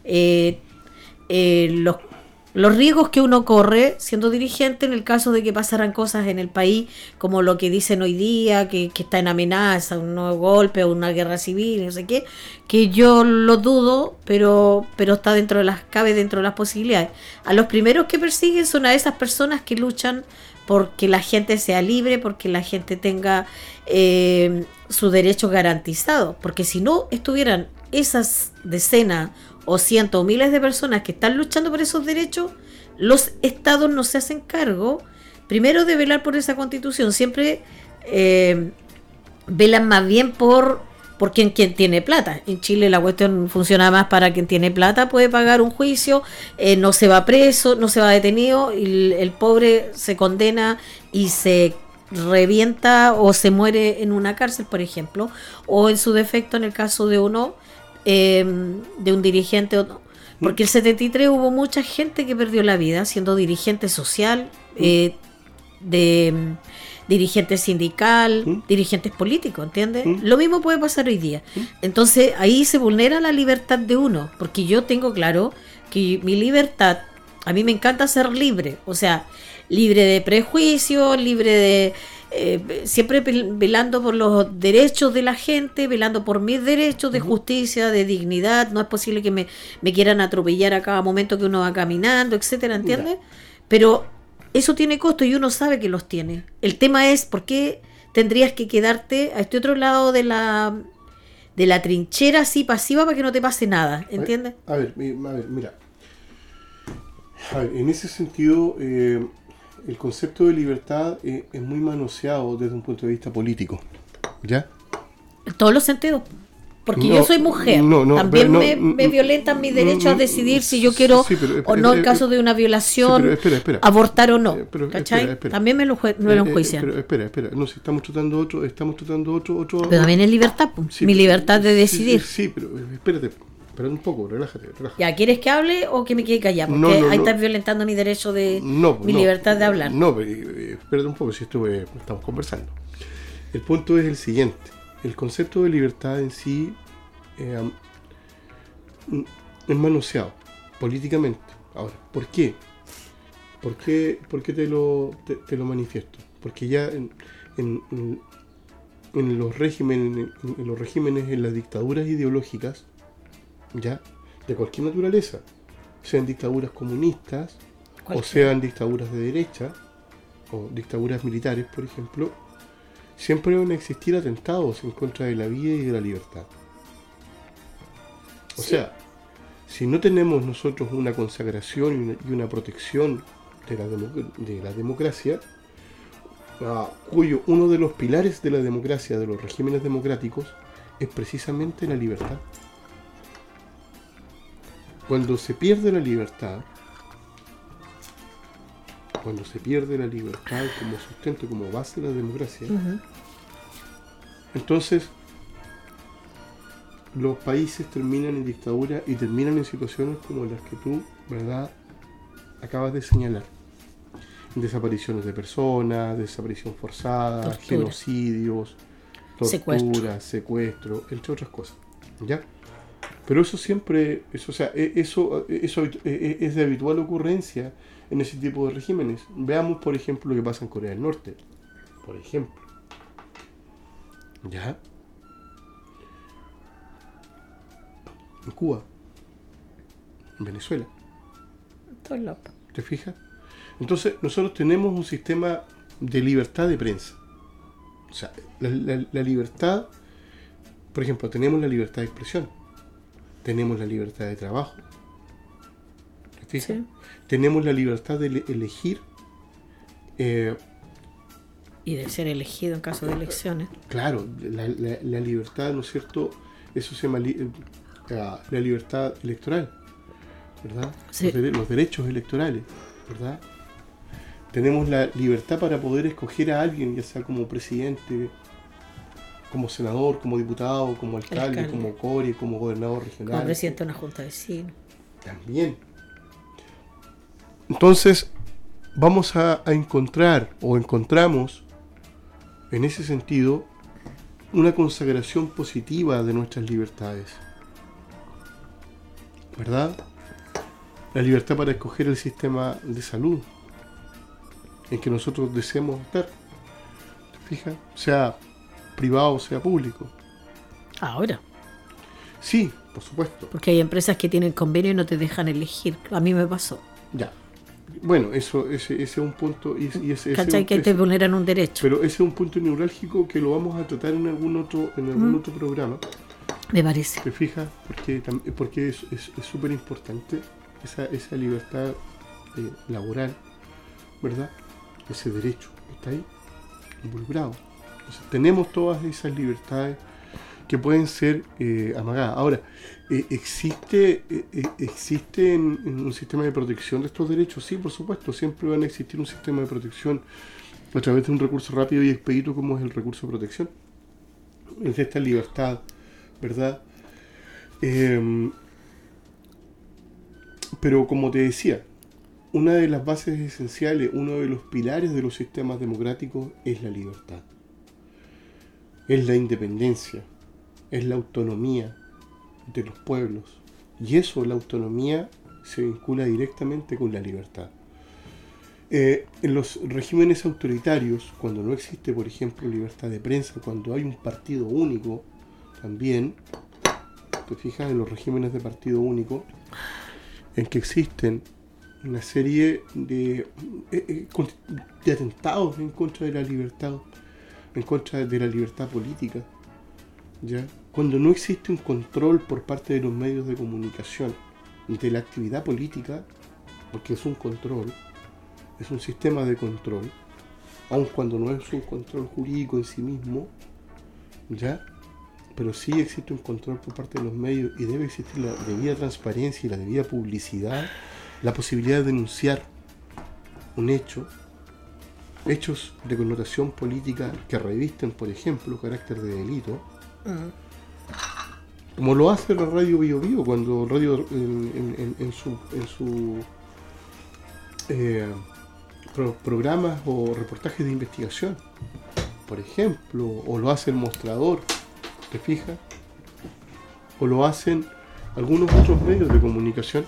los riesgos que uno corre siendo dirigente en el caso de que pasaran cosas en el país, como lo que dicen hoy día, que está en amenaza, un nuevo golpe o una guerra civil, no sé qué, que yo lo dudo, pero está cabe dentro de las posibilidades. A los primeros que persiguen son a esas personas que luchan porque la gente sea libre, porque la gente tenga sus derechos garantizados, porque si no estuvieran esas decenas o cientos o miles de personas que están luchando por esos derechos, los estados no se hacen cargo, primero, de velar por esa constitución. Siempre velan más bien por quien tiene plata. En Chile la cuestión funciona más para quien tiene plata, puede pagar un juicio, no se va preso, no se va detenido, y el pobre se condena y se revienta o se muere en una cárcel, por ejemplo, o en su defecto, en el caso de uno, de un dirigente o no. Porque el 73 hubo mucha gente que perdió la vida siendo dirigente social, dirigente sindical, dirigentes políticos, ¿entiendes? Lo mismo puede pasar hoy día. Entonces ahí se vulnera la libertad de uno, porque yo tengo claro que mi libertad, a mí me encanta ser libre, o sea, libre de prejuicios, libre de siempre velando por los derechos de la gente, velando por mis derechos de justicia, de dignidad. No es posible que me quieran atropellar a cada momento que uno va caminando, etcétera, ¿entiendes? Pero eso tiene costo y uno sabe que los tiene. El tema es por qué tendrías que quedarte a este otro lado de la trinchera así pasiva para que no te pase nada, ¿entiendes? A ver, mira. A ver, en ese sentido, el concepto de libertad es muy manoseado desde un punto de vista político, ¿ya? En todos los sentidos. Porque yo soy mujer, también me violentan mis derechos a decidir si yo quiero o no, en caso de una violación, espera, abortar o no, ¿cachai? Espera. También me lo enjuician. Pero espera, no, si estamos tratando otro. Pero también es libertad, mi libertad de decidir. Sí, pero espérate un poco, relájate. ¿Ya quieres que hable o que me quede callado? Porque ahí estás violentando mi derecho mi libertad de hablar. No, pero espérate un poco, si estamos conversando. El punto es el siguiente. El concepto de libertad en sí es manoseado políticamente. Ahora, ¿por qué? ¿Por qué te lo manifiesto? porque ya en los regímenes, en las dictaduras ideológicas, ya, de cualquier naturaleza, sean dictaduras comunistas, o sean dictaduras de derecha, o dictaduras militares, por ejemplo, siempre van a existir atentados en contra de la vida y de la libertad. O sea, si no tenemos nosotros una consagración y una protección de la democracia, cuyo uno de los pilares de la democracia, de los regímenes democráticos, es precisamente la libertad. Cuando se pierde la libertad como sustento, como base de la democracia, entonces los países terminan en dictadura y terminan en situaciones como las que tú, ¿verdad?, acabas de señalar. Desapariciones de personas, desaparición forzada, tortura, genocidios, tortura, secuestro, entre otras cosas, ¿ya? Pero eso siempre, eso es de habitual ocurrencia en ese tipo de regímenes. Veamos, por ejemplo, lo que pasa en Corea del Norte, por ejemplo, ¿ya? En Cuba, en Venezuela. Estoy loco. ¿Te fijas? Entonces, nosotros tenemos un sistema de libertad de prensa. O sea, la libertad, por ejemplo, tenemos la libertad de expresión, tenemos la libertad de trabajo, ¿te fijas? Sí. Tenemos la libertad de elegir. Y de ser elegido en caso de elecciones. Claro, la libertad, ¿no es cierto? Eso se llama la libertad electoral, ¿verdad? Sí. Los derechos electorales, ¿verdad? Tenemos la libertad para poder escoger a alguien, ya sea como presidente, como senador, como diputado, como alcalde, como core, como gobernador regional. Como presidente de una junta de vecinos. También. Entonces, vamos a encontrar, o encontramos, en ese sentido, una consagración positiva de nuestras libertades, ¿verdad? La libertad para escoger el sistema de salud en que nosotros deseemos estar, ¿te fijas? Sea privado o sea público. Ahora. Sí, por supuesto. Porque hay empresas que tienen convenio y no te dejan elegir. A mí me pasó. Ya. Bueno, ese es un punto. ¿Cachai? Que te vulneran un derecho. Pero ese es un punto neurálgico que lo vamos a tratar en algún otro programa. Me parece. ¿Te fijas? Porque es súper importante esa libertad laboral, ¿verdad? Ese derecho está ahí involucrado. Entonces, tenemos todas esas libertades que pueden ser amagadas. Ahora, ¿existe un sistema de protección de estos derechos? Sí, por supuesto, siempre van a existir un sistema de protección a través de un recurso rápido y expedito como es el recurso de protección. Es de esta libertad, ¿verdad? Pero como te decía, una de las bases esenciales, uno de los pilares de los sistemas democráticos es la libertad, es la independencia, es la autonomía de los pueblos. Y eso, la autonomía, se vincula directamente con la libertad. En los regímenes autoritarios, cuando no existe, por ejemplo, libertad de prensa, cuando hay un partido único, también, te fijas, en los regímenes de partido único, en que existen una serie de atentados en contra de la libertad, en contra de la libertad política, ¿ya? Cuando no existe un control por parte de los medios de comunicación de la actividad política, porque es un control, es un sistema de control, aun cuando no es un control jurídico en sí mismo, ¿ya? Pero sí existe un control por parte de los medios y debe existir la debida transparencia y la debida publicidad, la posibilidad de denunciar un hecho, hechos de connotación política que revisten, por ejemplo, carácter de delito, como lo hace la radio Bio Bio, cuando radio en su programas o reportajes de investigación, por ejemplo, o lo hace el Mostrador, ¿te fijas? O lo hacen algunos otros medios de comunicación,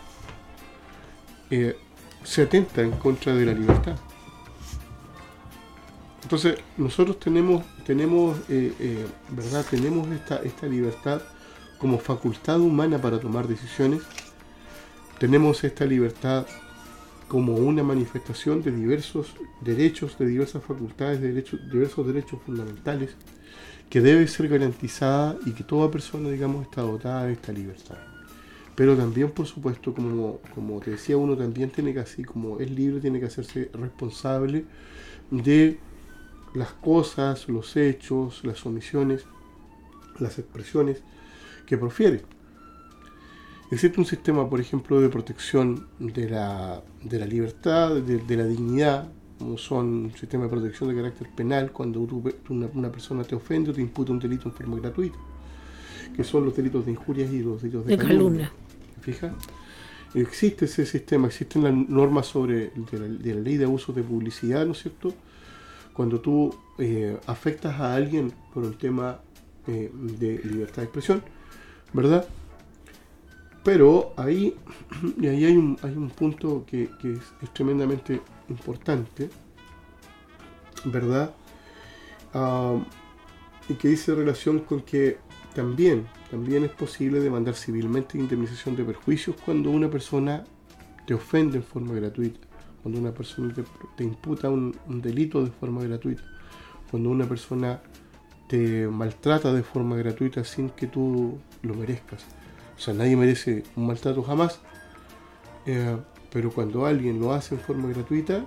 se atenta en contra de la libertad. Entonces, nosotros tenemos ¿verdad? Tenemos esta libertad como facultad humana para tomar decisiones. Tenemos esta libertad como una manifestación de diversos derechos, de diversas facultades, de diversos derechos fundamentales, que debe ser garantizada y que toda persona, digamos, está dotada de esta libertad. Pero también, por supuesto, como te decía, uno también tiene que, así como es libre, tiene que hacerse responsable de las cosas, los hechos, las omisiones, las expresiones que profiere. Existe un sistema, por ejemplo, de protección de la libertad, de la dignidad, como son un sistema de protección de carácter penal, cuando una persona te ofende o te imputa un delito en forma gratuita, que son los delitos de injurias y los delitos de calumnia. ¿Te fijas? Existe ese sistema, existen las normas de la ley de abusos de publicidad, ¿no es cierto? Cuando tú afectas a alguien por un tema de libertad de expresión, ¿verdad? Pero ahí hay un punto que es tremendamente importante, ¿verdad? Y que dice relación con que también es posible demandar civilmente indemnización de perjuicios cuando una persona te ofende en forma gratuita, cuando una persona te imputa un delito de forma gratuita, cuando una persona te maltrata de forma gratuita sin que tú lo merezcas. O sea, nadie merece un maltrato jamás, pero cuando alguien lo hace en forma gratuita,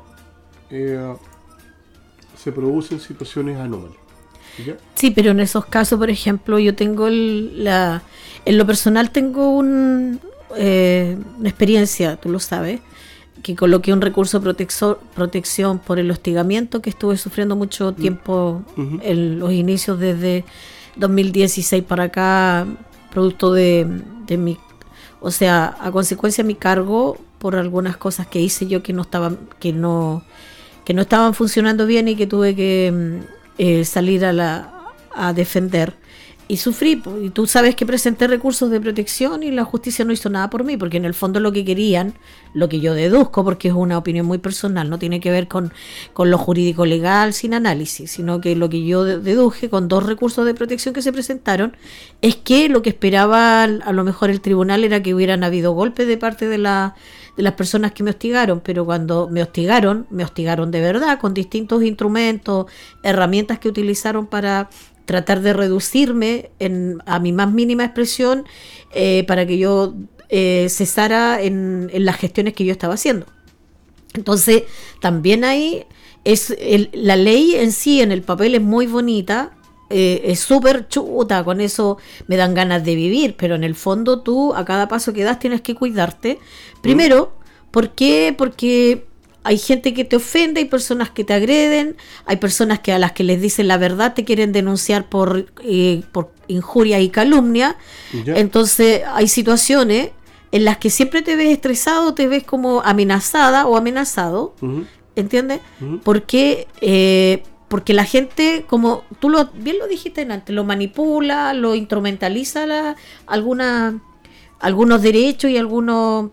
se producen situaciones anómalas. ¿Ya? Sí, pero en esos casos, por ejemplo, yo tengo en lo personal tengo una experiencia, tú lo sabes, que coloqué un recurso de protección por el hostigamiento que estuve sufriendo mucho tiempo en los inicios desde 2016 para acá, producto de mi, o sea, a consecuencia de mi cargo por algunas cosas que hice yo que no estaban funcionando bien y que tuve que salir a defender. Y sufrí, y tú sabes que presenté recursos de protección y la justicia no hizo nada por mí, porque en el fondo lo que querían, lo que yo deduzco, porque es una opinión muy personal, no tiene que ver con lo jurídico legal sin análisis, sino que lo que yo deduje con 2 recursos de protección que se presentaron, es que lo que esperaba a lo mejor el tribunal era que hubieran habido golpes de parte de las personas que me hostigaron, pero cuando me hostigaron de verdad, con distintos instrumentos, herramientas que utilizaron para tratar de reducirme a mi más mínima expresión, para que yo cesara en las gestiones que yo estaba haciendo. Entonces, también ahí la ley en sí, en el papel, es muy bonita, es súper chuta, con eso me dan ganas de vivir, pero en el fondo tú, a cada paso que das, tienes que cuidarte. Primero, ¿por qué? Porque hay gente que te ofende, hay personas que te agreden, hay personas que a las que les dicen la verdad te quieren denunciar por injuria y calumnia. ¿Ya? Entonces hay situaciones en las que siempre te ves estresado, te ves como amenazada o amenazado, ¿entiendes? Porque la gente, como tú bien lo dijiste antes, lo manipula, lo instrumentaliza algunos derechos y algunas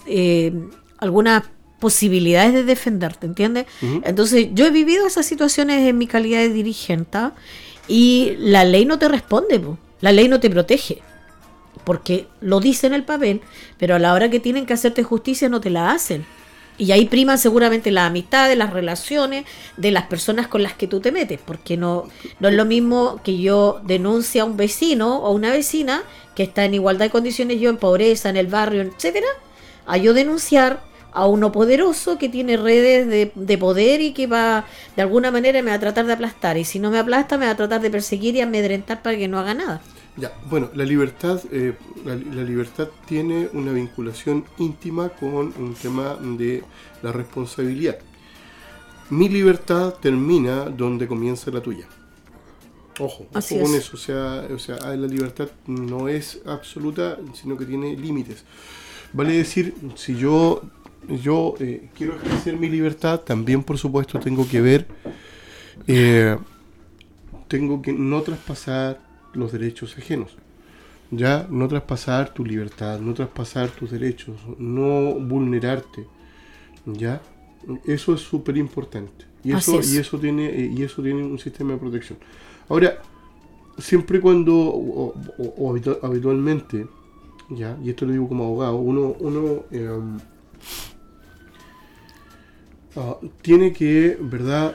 posibilidades de defenderte, ¿entiendes? Entonces yo he vivido esas situaciones en mi calidad de dirigente y la ley no te responde, la ley no te protege, porque lo dice en el papel, pero a la hora que tienen que hacerte justicia no te la hacen. Y ahí priman seguramente las amistades, las relaciones de las personas con las que tú te metes, porque no es lo mismo que yo denuncie a un vecino o una vecina que está en igualdad de condiciones, yo en pobreza, en el barrio, etcétera, a yo denunciar a uno poderoso que tiene redes de poder y que va, de alguna manera, me va a tratar de aplastar, y si no me aplasta me va a tratar de perseguir y amedrentar para que no haga nada. Ya, bueno, la libertad tiene una vinculación íntima con un tema de la responsabilidad. Mi libertad termina donde comienza la tuya. Ojo con eso, o sea, la libertad no es absoluta, sino que tiene límites. Vale decir, si yo quiero ejercer mi libertad, también por supuesto tengo que no traspasar los derechos ajenos, ya, no traspasar tu libertad, no traspasar tus derechos, no vulnerarte, ya, Eso es súper importante. Y Así eso, es. y eso tiene un sistema de protección. Ahora, siempre cuando, habitualmente, ya, y esto lo digo como abogado, uno tiene que, ¿verdad?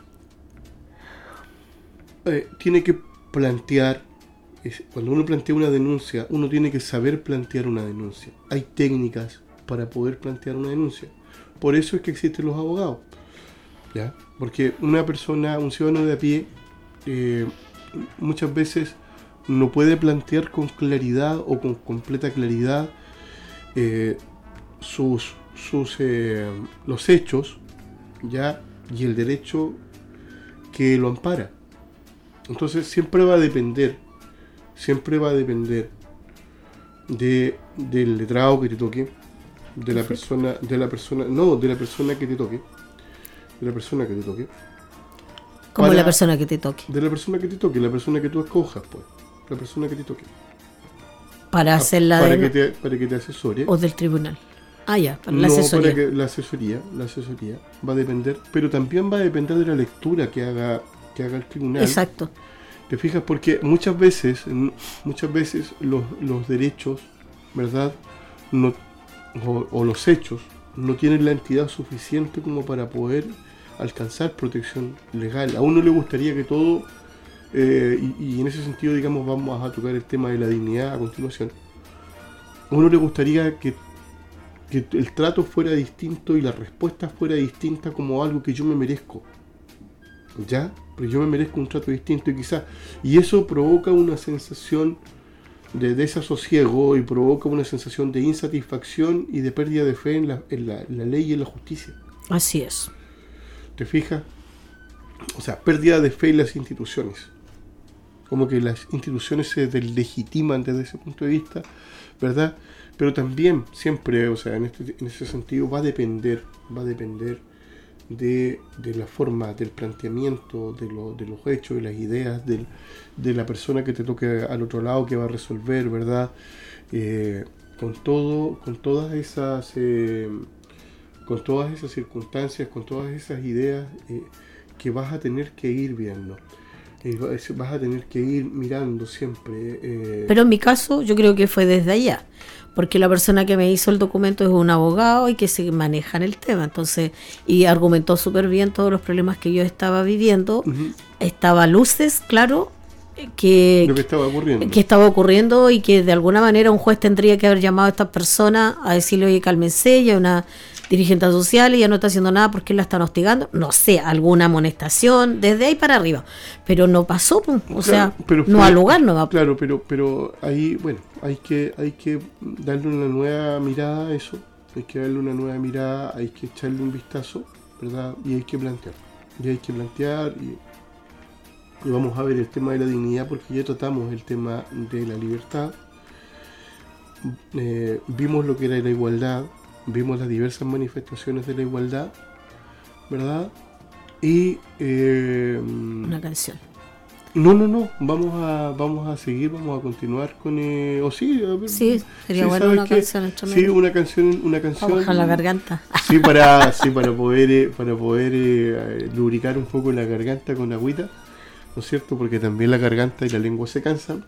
Tiene que plantear, cuando uno plantea una denuncia, uno tiene que saber plantear una denuncia. Hay técnicas para poder plantear una denuncia. Por eso es que existen los abogados, ¿ya? Porque una persona, un ciudadano de a pie, muchas veces no puede plantear con claridad o con completa claridad los hechos, ¿ya? Y el derecho que lo ampara. Entonces siempre va a depender del letrado que te toque, de la persona que te toque. Como la persona que te toque. De la persona que te toque, la persona que tú escojas, pues. La persona que te toque. Para hacer la para que te asesore. O del tribunal. Ah, ya, para la asesoría. Para que la asesoría va a depender, pero también va a depender de la lectura que haga el tribunal. Exacto. ¿Te fijas? Porque muchas veces los derechos, ¿verdad? No, o los hechos no tienen la entidad suficiente como para poder alcanzar protección legal. A uno le gustaría que todo, y en ese sentido, digamos, vamos a tocar el tema de la dignidad a continuación. A uno le gustaría que el trato fuera distinto y la respuesta fuera distinta como algo que yo me merezco. ¿Ya? Pero yo me merezco un trato distinto y eso provoca una sensación de desasosiego y provoca una sensación de insatisfacción y de pérdida de fe en la ley y en la justicia. Así es. ¿Te fijas? O sea, pérdida de fe en las instituciones. Como que las instituciones se deslegitiman desde ese punto de vista, ¿verdad? Pero también, siempre, o sea, en ese sentido va a depender de la forma, del planteamiento, de los hechos, de las ideas, de la persona que te toque al otro lado que va a resolver, ¿verdad? Con todas esas circunstancias, con todas esas ideas que vas a tener que ir viendo. Vas a tener que ir mirando siempre. Pero en mi caso, yo creo que fue desde allá. Porque la persona que me hizo el documento es un abogado y que se maneja en el tema. Entonces, y argumentó súper bien todos los problemas que yo estaba viviendo. Uh-huh. Estaba a luces, claro, lo que estaba ocurriendo y que de alguna manera un juez tendría que haber llamado a estas personas a decirle, oye, cálmense, ya una dirigente social y ya no está haciendo nada porque la están hostigando. No sé, alguna amonestación, desde ahí para arriba. Pero no pasó, no al lugar no va. Claro, pero ahí, bueno, hay que darle una nueva mirada a eso. Hay que darle una nueva mirada, hay que echarle un vistazo, ¿verdad? Y hay que plantear. Y vamos a ver el tema de la dignidad porque ya tratamos el tema de la libertad. Vimos lo que era la igualdad. Vimos las diversas manifestaciones de la igualdad, ¿verdad? Y una canción. No. Vamos a seguir, vamos a continuar con. Sí, sería bueno una canción entre medio. Sí, una canción. Para bajar la garganta. Sí, para poder lubricar un poco la garganta con agüita, ¿no es cierto? Porque también la garganta y la lengua se cansan.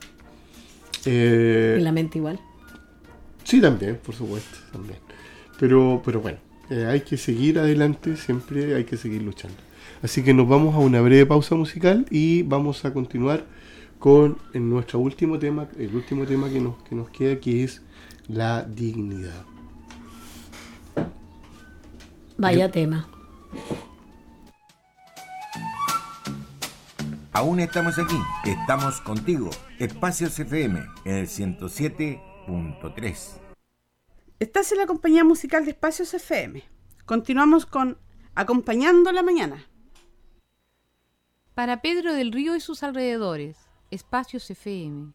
Y la mente igual. Sí, también, por supuesto, también. Pero bueno, hay que seguir adelante, siempre hay que seguir luchando. Así que nos vamos a una breve pausa musical y vamos a continuar con nuestro último tema, el último tema que nos queda, que es la dignidad. Vaya tema. Aún estamos aquí, estamos contigo. Espacios FM en el 107.3. Estás en la compañía musical de Espacios FM. Continuamos con Acompañando la Mañana. Para Pedro del Río y sus alrededores, Espacios FM.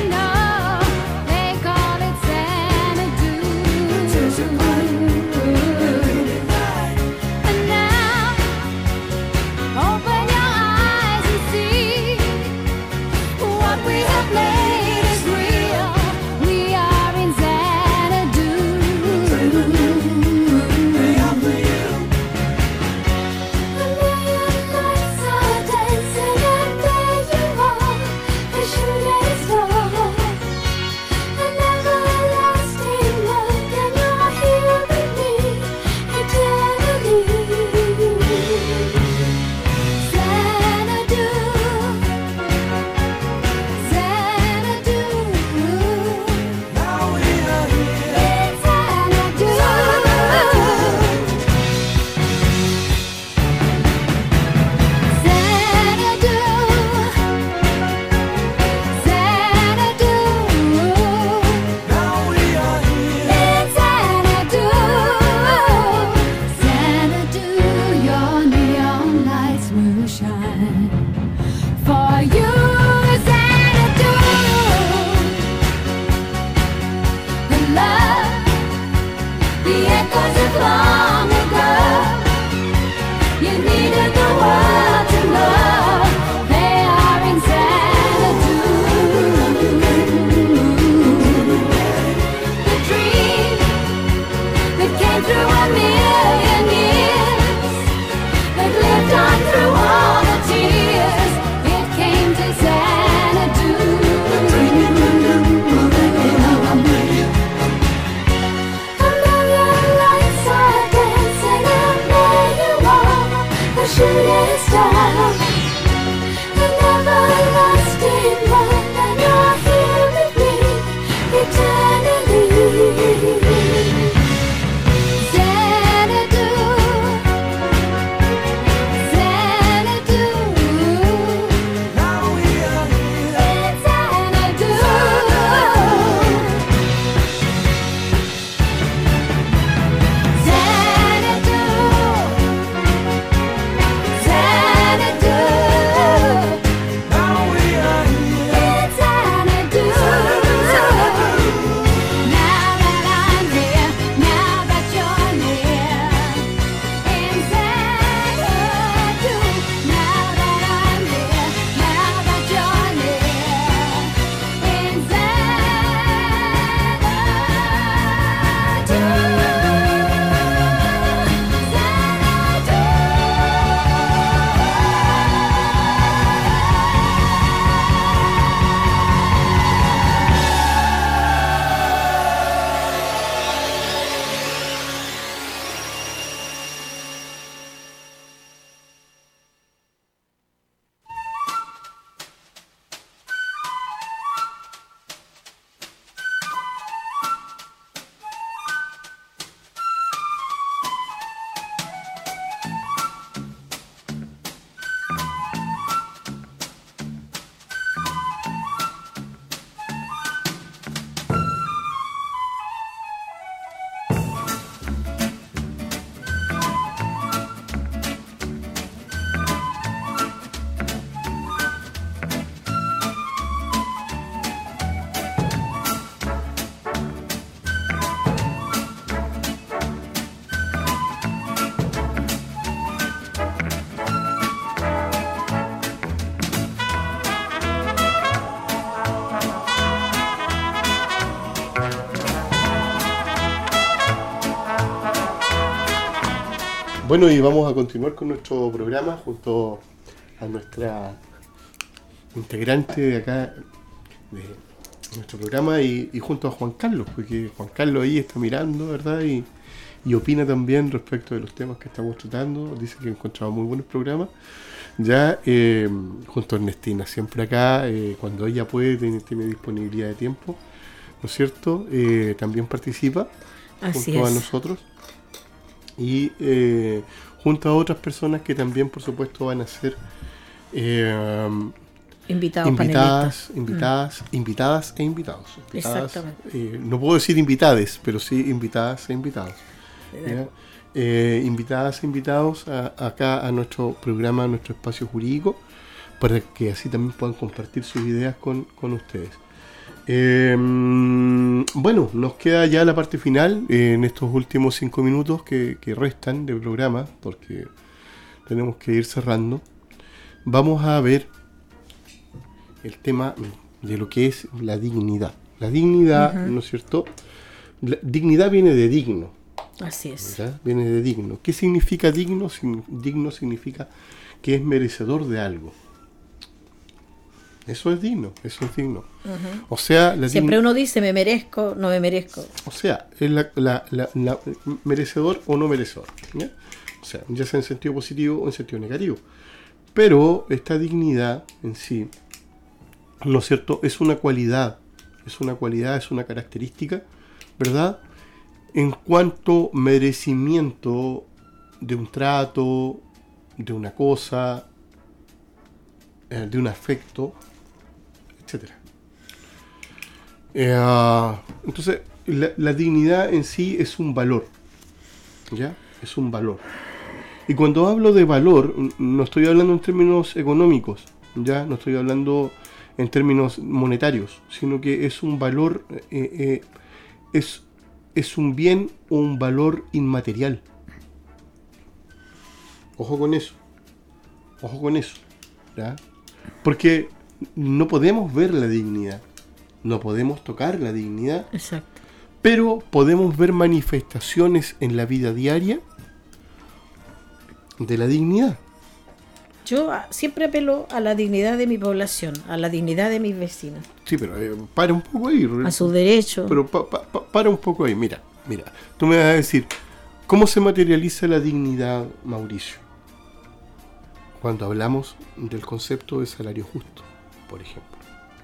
Ooh. the echoes of long ago. You needed the world to know they are in Xanadu. The dream that came through a million years, that lived on through all the tears, it came to Xanadu. A million lights are dancing and there you are, a shooting star, an everlasting love, and you're here with me eternally. Xanadu, Xanadu, now we are here in Xanadu. Xanadu, Xanadu, now we are here in Xanadu. Now that I'm here, now that you're near, in Xanadu. Now that I'm here, now that you're near, in Bueno, y vamos a continuar con nuestro programa junto a nuestra integrante de acá de nuestro programa y junto a Juan Carlos, porque Juan Carlos ahí está mirando, ¿verdad? Y opina también respecto de los temas que estamos tratando. Dice que ha encontrado muy buenos programas. Ya junto a Ernestina, siempre acá, cuando ella puede, tiene disponibilidad de tiempo, ¿no es cierto? También participa Así junto a es. nosotros. Y junto a otras personas que también, por supuesto, van a ser Invitados, panelistas. invitadas e invitados. Exactamente. No puedo decir invitades, pero sí invitadas e invitados. ¿Ya? Invitadas e invitados acá a nuestro programa, a nuestro espacio jurídico, para que así también puedan compartir sus ideas con ustedes. Bueno, nos queda ya la parte final en estos últimos 5 minutos que restan del programa, porque tenemos que ir cerrando. Vamos a ver el tema de lo que es la dignidad. La dignidad, ¿no es cierto? La dignidad viene de digno. Así es. ¿Verdad? Viene de digno. ¿Qué significa digno? Digno significa que es merecedor de algo. Eso es digno, eso es digno. O sea, siempre uno dice me merezco, no me merezco. O sea, es la merecedor o no merecedor, ¿ya? O sea, ya sea en sentido positivo o en sentido negativo. Pero esta dignidad en sí, ¿no es cierto? Es una cualidad, es una característica, ¿verdad? En cuanto merecimiento de un trato, de una cosa, de un afecto, etcétera. Entonces, la dignidad en sí es un valor, ¿ya? Es un valor. Y cuando hablo de valor, no estoy hablando en términos económicos, ¿ya? No estoy hablando en términos monetarios, sino que es un valor, es es un bien o un valor inmaterial. Ojo con eso. Ojo con eso. ¿Ya? Porque no podemos ver la dignidad. No podemos tocar la dignidad. Exacto. Pero podemos ver manifestaciones en la vida diaria de la dignidad. Yo siempre apelo a la dignidad de mi población, a la dignidad de mis vecinos, Sí, pero para un poco ahí. a sus derechos. Pero para un poco ahí. Mira. Tú me vas a decir, ¿cómo se materializa la dignidad, Mauricio? Cuando hablamos del concepto de salario justo, por ejemplo.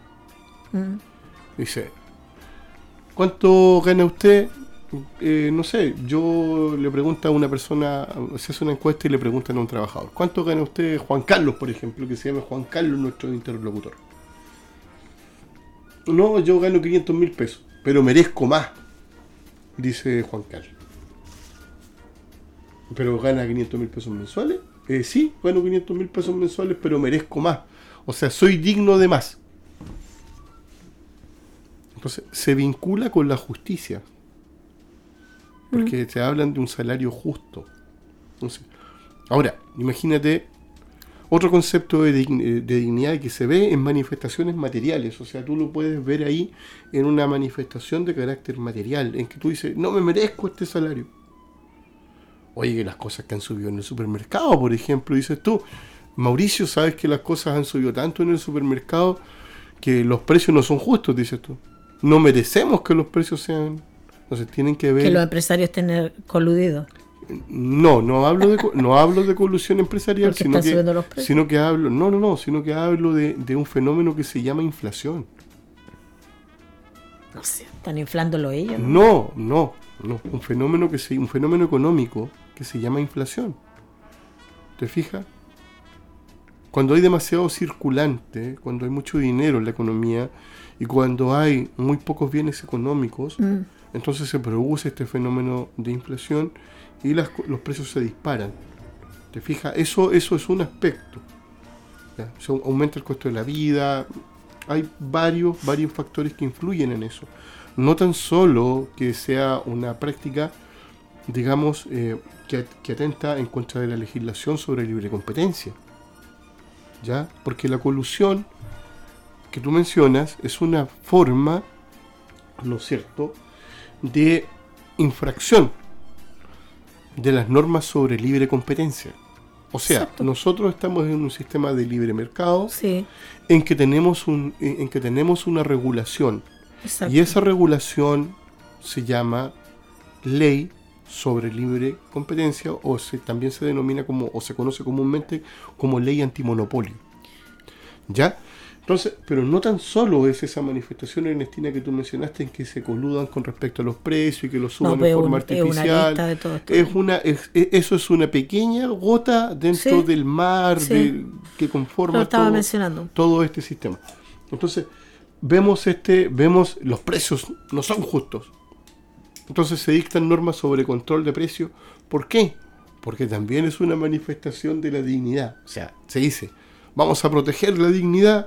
Dice, ¿cuánto gana usted? No sé, yo le pregunto a una persona, se hace una encuesta y le preguntan a un trabajador, ¿cuánto gana usted, Juan Carlos, por ejemplo, que se llama Juan Carlos, nuestro interlocutor? No, yo gano 500.000 pesos, pero merezco más, dice Juan Carlos. ¿Pero gana 500.000 pesos mensuales? Sí, gano 500.000 pesos mensuales, pero merezco más. O sea, soy digno de más. Entonces, se vincula con la justicia. Porque te hablan de un salario justo. Entonces, ahora, imagínate otro concepto de dignidad que se ve en manifestaciones materiales. O sea, tú lo puedes ver ahí en una manifestación de carácter material, en que tú dices, no me merezco este salario. Oye, que las cosas que han subido en el supermercado, por ejemplo, dices tú, Mauricio, ¿sabes que las cosas han subido tanto en el supermercado que los precios no son justos? Dices tú. No merecemos que los precios sean... Entonces tienen que ver... Que los empresarios estén coludidos. No hablo de colusión empresarial, Porque están subiendo los precios. sino que hablo de un fenómeno que se llama inflación. O sea, están inflándolo ellos. No, un fenómeno económico que se llama inflación. ¿Te fijas? Cuando hay demasiado circulante, cuando hay mucho dinero en la economía y cuando hay muy pocos bienes económicos, entonces se produce este fenómeno de inflación y los precios se disparan. ¿Te fijas? Eso es un aspecto. ¿Ya? O sea, aumenta el costo de la vida. Hay varios factores que influyen en eso. No tan solo que sea una práctica, digamos, que atenta en contra de la legislación sobre libre competencia. ¿Ya? Porque la colusión que tú mencionas es una forma, ¿no es cierto?, de infracción de las normas sobre libre competencia. O sea, Exacto. Nosotros estamos en un sistema de libre mercado, Sí, en que tenemos una regulación. exacto. Y esa regulación se llama ley sobre libre competencia, también se denomina o se conoce comúnmente como ley antimonopolio. ¿Ya? Entonces, pero no tan solo es esa manifestación, Ernestina, que tú mencionaste, en que se coludan con respecto a los precios y que los suban en forma artificial. Es una lista de todo esto. Eso es una pequeña gota dentro Sí, del mar sí. que conforma Lo estaba mencionando. todo este sistema. Entonces, vemos los precios no son justos. Entonces se dictan normas sobre control de precios. ¿Por qué? Porque también es una manifestación de la dignidad. O sea, se dice, vamos a proteger la dignidad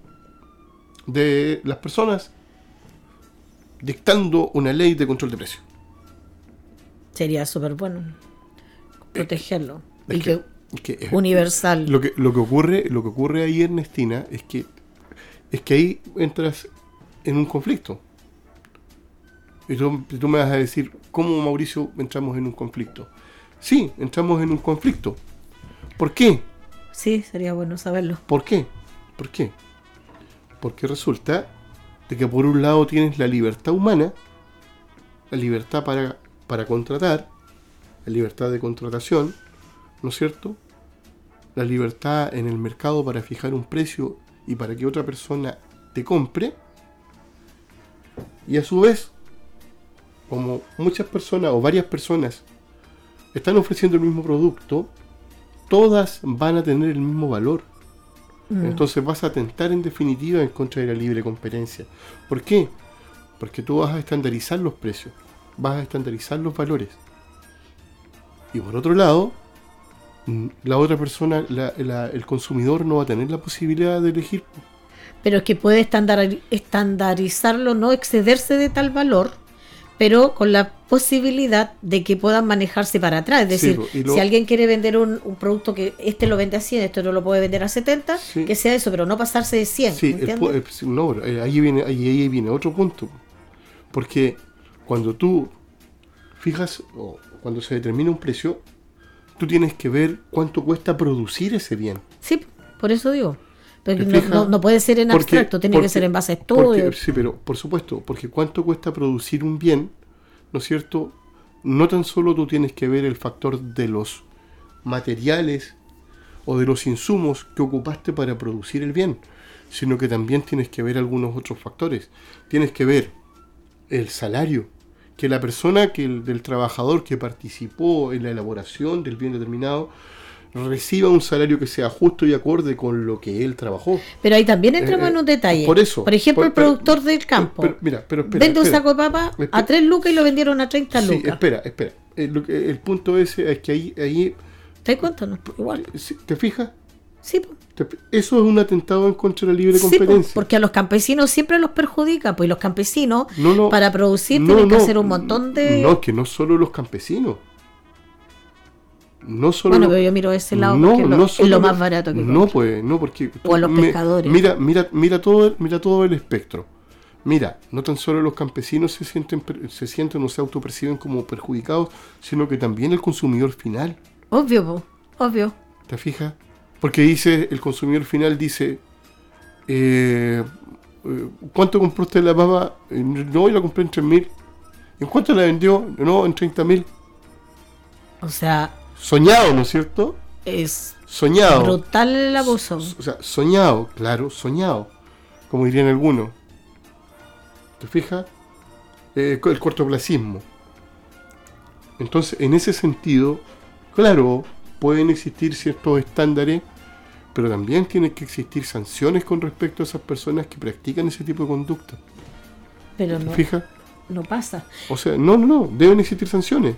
de las personas dictando una ley de control de precios. Sería súper bueno protegerlo. Es Y que que universal. Lo que ocurre ahí, Ernestina, es que ahí entras en un conflicto. Y tú me vas a decir, ¿cómo, Mauricio, entramos en un conflicto? Sí, entramos en un conflicto. ¿Por qué? Sí, sería bueno saberlo. ¿Por qué? Porque resulta de que por un lado tienes la libertad humana, la libertad para contratar, la libertad de contratación, ¿no es cierto? La libertad en el mercado para fijar un precio y para que otra persona te compre. Y a su vez, como muchas personas o varias personas están ofreciendo el mismo producto, todas van a tener el mismo valor. Entonces vas a atentar en definitiva en contra de la libre competencia. ¿Por qué? Porque tú vas a estandarizar los precios, vas a estandarizar los valores. Y por otro lado, la otra persona, el consumidor, no va a tener la posibilidad de elegir. Pero es que puede estandarizarlo, no excederse de tal valor, pero con la posibilidad de que puedan manejarse para atrás. Es decir, si alguien quiere vender un producto que lo vende a 100, no lo puede vender a 70, sí, que sea eso, pero no pasarse de 100. Sí, ahí viene otro punto. Porque cuando tú fijas, o cuando se determina un precio, tú tienes que ver cuánto cuesta producir ese bien. Sí, por eso digo. Pero no puede ser en abstracto, tiene que ser en base a estudios. Sí, pero por supuesto, porque cuánto cuesta producir un bien, ¿no es cierto? No tan solo tú tienes que ver el factor de los materiales o de los insumos que ocupaste para producir el bien, sino que también tienes que ver algunos otros factores. Tienes que ver el salario, que la persona, del trabajador que participó en la elaboración del bien determinado, reciba un salario que sea justo y acorde con lo que él trabajó. Pero ahí también entramos en un detalle. Por ejemplo, el productor del campo vende un saco de papa a 3 lucas y lo vendieron a 30 lucas. Sí, espera. El punto ese es que ahí ¿te das cuenta? No? Igual. ¿Te fijas? Sí. Eso es un atentado en contra de la libre competencia. Porque a los campesinos siempre los perjudica, pues los campesinos para producir tienen que hacer un montón de... No, que no solo los campesinos. No solo pero yo miro ese lado porque es lo más barato que porque o a los pescadores. Mira todo el espectro. Mira, no tan solo los campesinos se sienten o se autoperciben como perjudicados, sino que también el consumidor final. Obvio. ¿Te fijas? Porque el consumidor final dice, ¿cuánto compró usted la papa? No, yo la compré en 3.000. ¿En cuánto la vendió? No, en 30.000. O sea... Soñado, ¿no es cierto? Es soñado. Brutal el abuso. O sea, soñado, claro, soñado. Como dirían algunos. ¿Te fijas? El cortoplacismo. Entonces, en ese sentido, claro, pueden existir ciertos estándares, pero también tienen que existir sanciones con respecto a esas personas que practican ese tipo de conducta. Pero ¿Te fijas? No pasa. O sea, no, deben existir sanciones.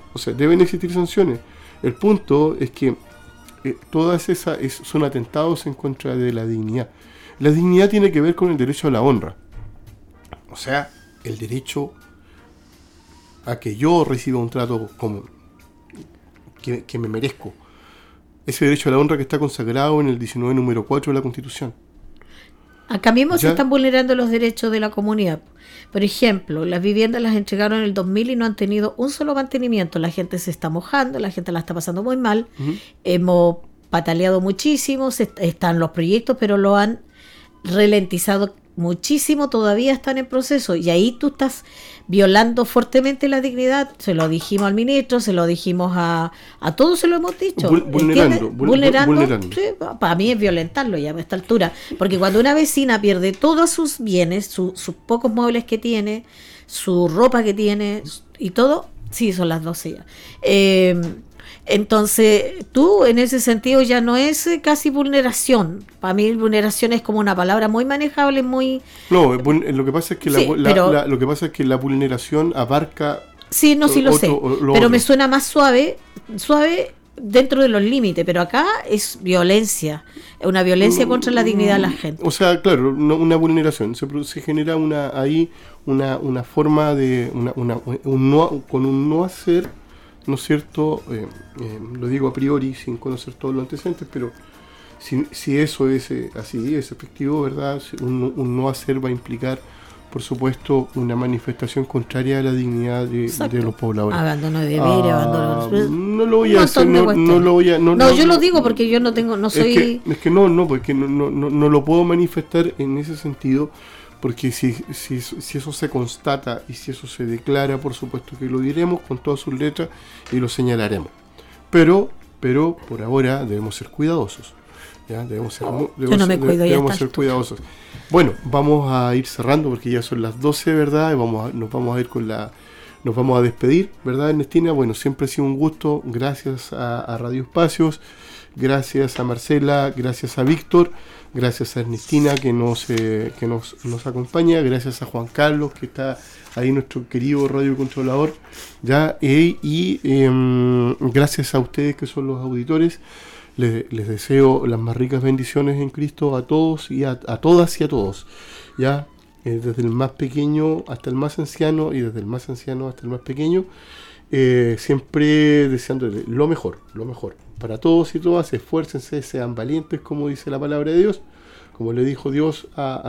El punto es que todas esas son atentados en contra de la dignidad. La dignidad tiene que ver con el derecho a la honra. O sea, el derecho a que yo reciba un trato como que me merezco. Ese derecho a la honra que está consagrado en el 19 número 4 de la Constitución. Acá mismo se están vulnerando los derechos de la comunidad. Por ejemplo, las viviendas las entregaron en el 2000 y no han tenido un solo mantenimiento. La gente se está mojando, la gente la está pasando muy mal. Uh-huh. Hemos pataleado muchísimo, están los proyectos, pero lo han ralentizado muchísimo, todavía están en proceso. Y ahí tú estás violando fuertemente la dignidad. Se lo dijimos al ministro, se lo dijimos a todos, se lo hemos dicho. Vulnerando. Sí, para mí es violentarlo ya a esta altura. Porque cuando una vecina pierde todos sus bienes, sus pocos muebles que tiene, su ropa que tiene y todo, sí, son las 12 ya. Entonces, tú en ese sentido ya no es casi vulneración. Para mí vulneración es como una palabra muy manejable, muy... No, lo que pasa es que lo que pasa es que la vulneración abarca... Sí, no, sí lo sé, pero otro. Me suena más suave dentro de los límites, pero acá es violencia, una violencia contra la dignidad de la gente. O sea, claro, una vulneración, se genera una forma de... con un no hacer... ¿no es cierto? Lo digo a priori sin conocer todos los antecedentes, pero si eso es así, es efectivo, ¿verdad? Un no hacer va a implicar, por supuesto, una manifestación contraria a la dignidad de los pobladores. Abandono de deberes, abandono. No lo voy a hacer, yo lo digo porque yo no soy. Porque no lo puedo manifestar en ese sentido. Porque si eso se constata y si eso se declara, por supuesto que lo diremos con todas sus letras y lo señalaremos. Pero por ahora debemos ser cuidadosos. ¿Ya? Debemos ser cuidadosos. Bueno, vamos a ir cerrando porque ya son las 12, ¿verdad? Nos vamos a despedir, ¿verdad, Ernestina? Bueno, siempre ha sido un gusto. Gracias a Radio Espacios, gracias a Marcela, gracias a Víctor. Gracias a Ernestina que nos acompaña, gracias a Juan Carlos que está ahí, nuestro querido radiocontrolador, ya, y gracias a ustedes que son los auditores. Les deseo las más ricas bendiciones en Cristo a todos y a todas y a todos, ya. desde el más pequeño hasta el más anciano y desde el más anciano hasta el más pequeño, siempre deseándole lo mejor para todos y todas. Esfuércense, sean valientes, como dice la palabra de Dios, como le dijo Dios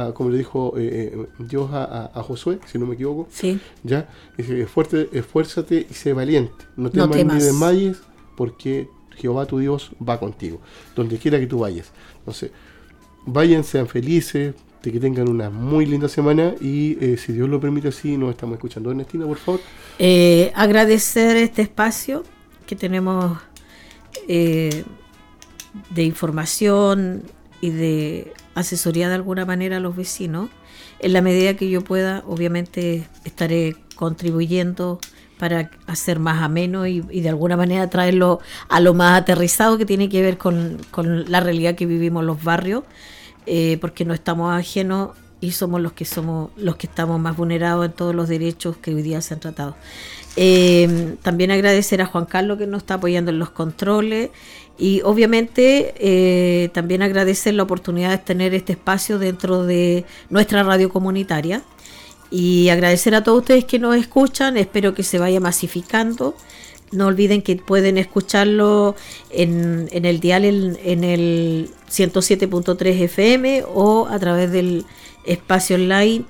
Dios a Josué, si no me equivoco. Sí. Ya, dice, esfuérzate y sé valiente, no temas ni desmayes, porque Jehová tu Dios va contigo donde quiera que tú vayas. Entonces, vayan, sean felices, de que tengan una muy linda semana y si Dios lo permite, así nos estamos escuchando. Ernestina, por favor. Agradecer este espacio que tenemos de información y de asesoría de alguna manera a los vecinos. En la medida que yo pueda, obviamente estaré contribuyendo para hacer más ameno y de alguna manera traerlo a lo más aterrizado, que tiene que ver con la realidad que vivimos los barrios, porque no estamos ajenos y somos los que estamos más vulnerados en todos los derechos que hoy día se han tratado. También agradecer a Juan Carlos, que nos está apoyando en los controles, y obviamente también agradecer la oportunidad de tener este espacio dentro de nuestra radio comunitaria, y agradecer a todos ustedes que nos escuchan. Espero que se vaya masificando. No olviden que pueden escucharlo en el dial en el 107.3 FM o a través del espacio online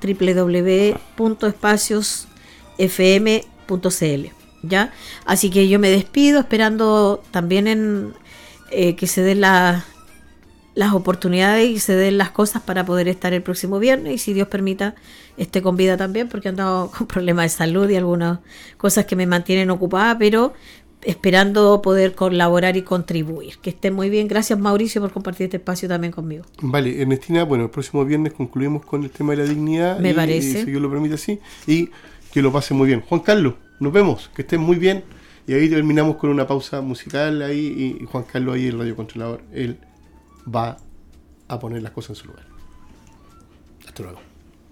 www.espaciosfm.cl. ¿Ya? Así que yo me despido, esperando también que se den las oportunidades y se den las cosas para poder estar el próximo viernes, y si Dios permita esté con vida también, porque he andado con problemas de salud y algunas cosas que me mantienen ocupada, pero esperando poder colaborar y contribuir. Que estén muy bien. Gracias, Mauricio, por compartir este espacio también conmigo. Vale, Ernestina, bueno, el próximo viernes concluimos con el tema de la dignidad. Me parece. Si Dios lo permite, así. Y que lo pasen muy bien. Juan Carlos, nos vemos, que estén muy bien. Y ahí terminamos con una pausa musical ahí, y Juan Carlos ahí, el radiocontrolador, él va a poner las cosas en su lugar. Hasta luego.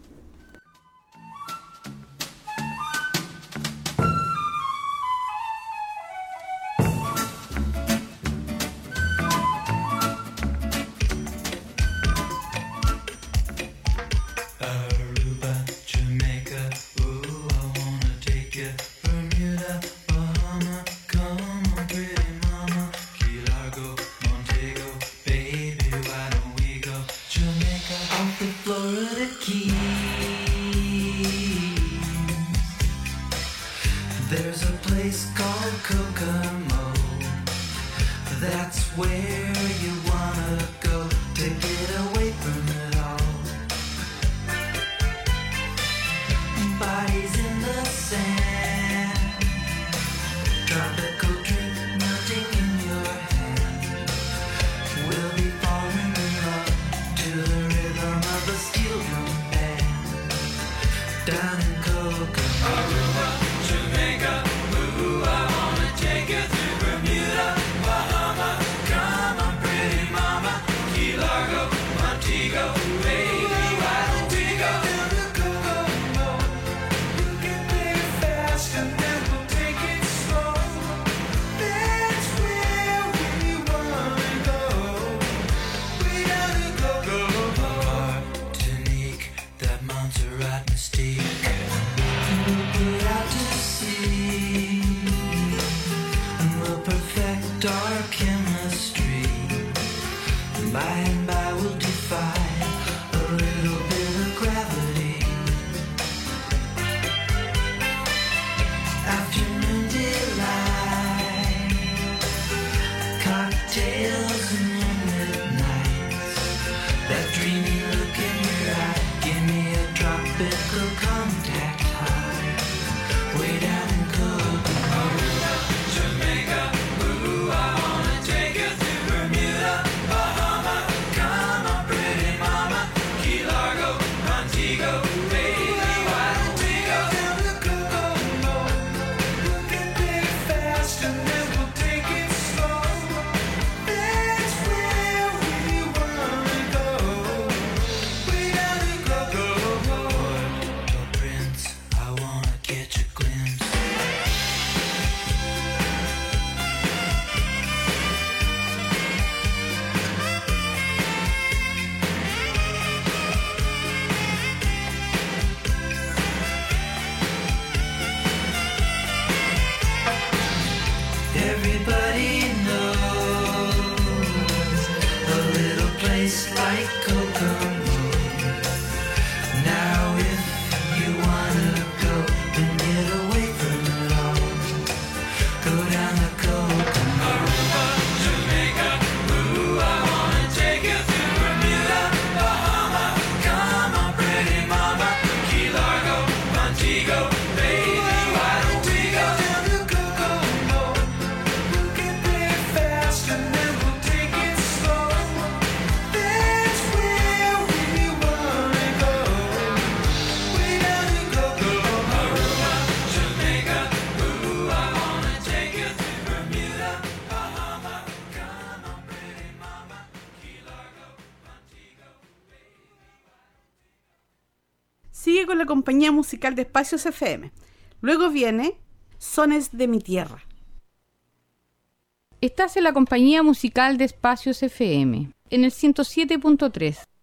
There's a place called Kokomo. That's where you wanna go to get away from it all. Bodies in the sand, tropical drink melting in your hand. We'll be falling in love to the rhythm of a steel drum band. Down in Kokomo. Jamaica, ooh, I wanna take you through Bermuda, Bahama. Come on, pretty mama, Key Largo, Montego, baby, why don't we go down to Kokomo? You can play it fast and then we'll take it slow. That's where we wanna go. We gotta go, Martinique, that Montserrat mystique. We'll put out to sea, and we'll perfect our chemistry. By and by we'll defy a little bit of gravity. Afternoon delight, cocktails and moonlit nights. That dreamy look in your eye, give me a tropical contact high. Way down in Kokomo. Jamaica, ooh, I wanna take you through Bermuda, Bahama. Come on, pretty mama, Key Largo, Montego, baby, why don't we go down to Kokomo? We can play it fast and then we'll take it slow. That's where we wanna go. We gotta go, Port-au-Prince, Everybody knows a little place like Kokomo. Now if you wanna go and get away from it all, go down to Kokomo. Aruba, Jamaica, ooh, I wanna take you to Bermuda, Bahama. Come on, pretty mama, Key Largo, Montego, baby, why don't we go down to Kokomo? We can play fast and then we'll take it slow. That's where we wanna go. Way down to Kokomo. Aruba, Jamaica, ooh, I wanna take you to Bermuda, Bahama. Come on, pretty mama, Key Largo, Montego, baby. Sigue con la compañía musical de Espacios FM. Luego viene Sones de mi tierra. Estás en la compañía musical de Espacios FM, en el 107.3.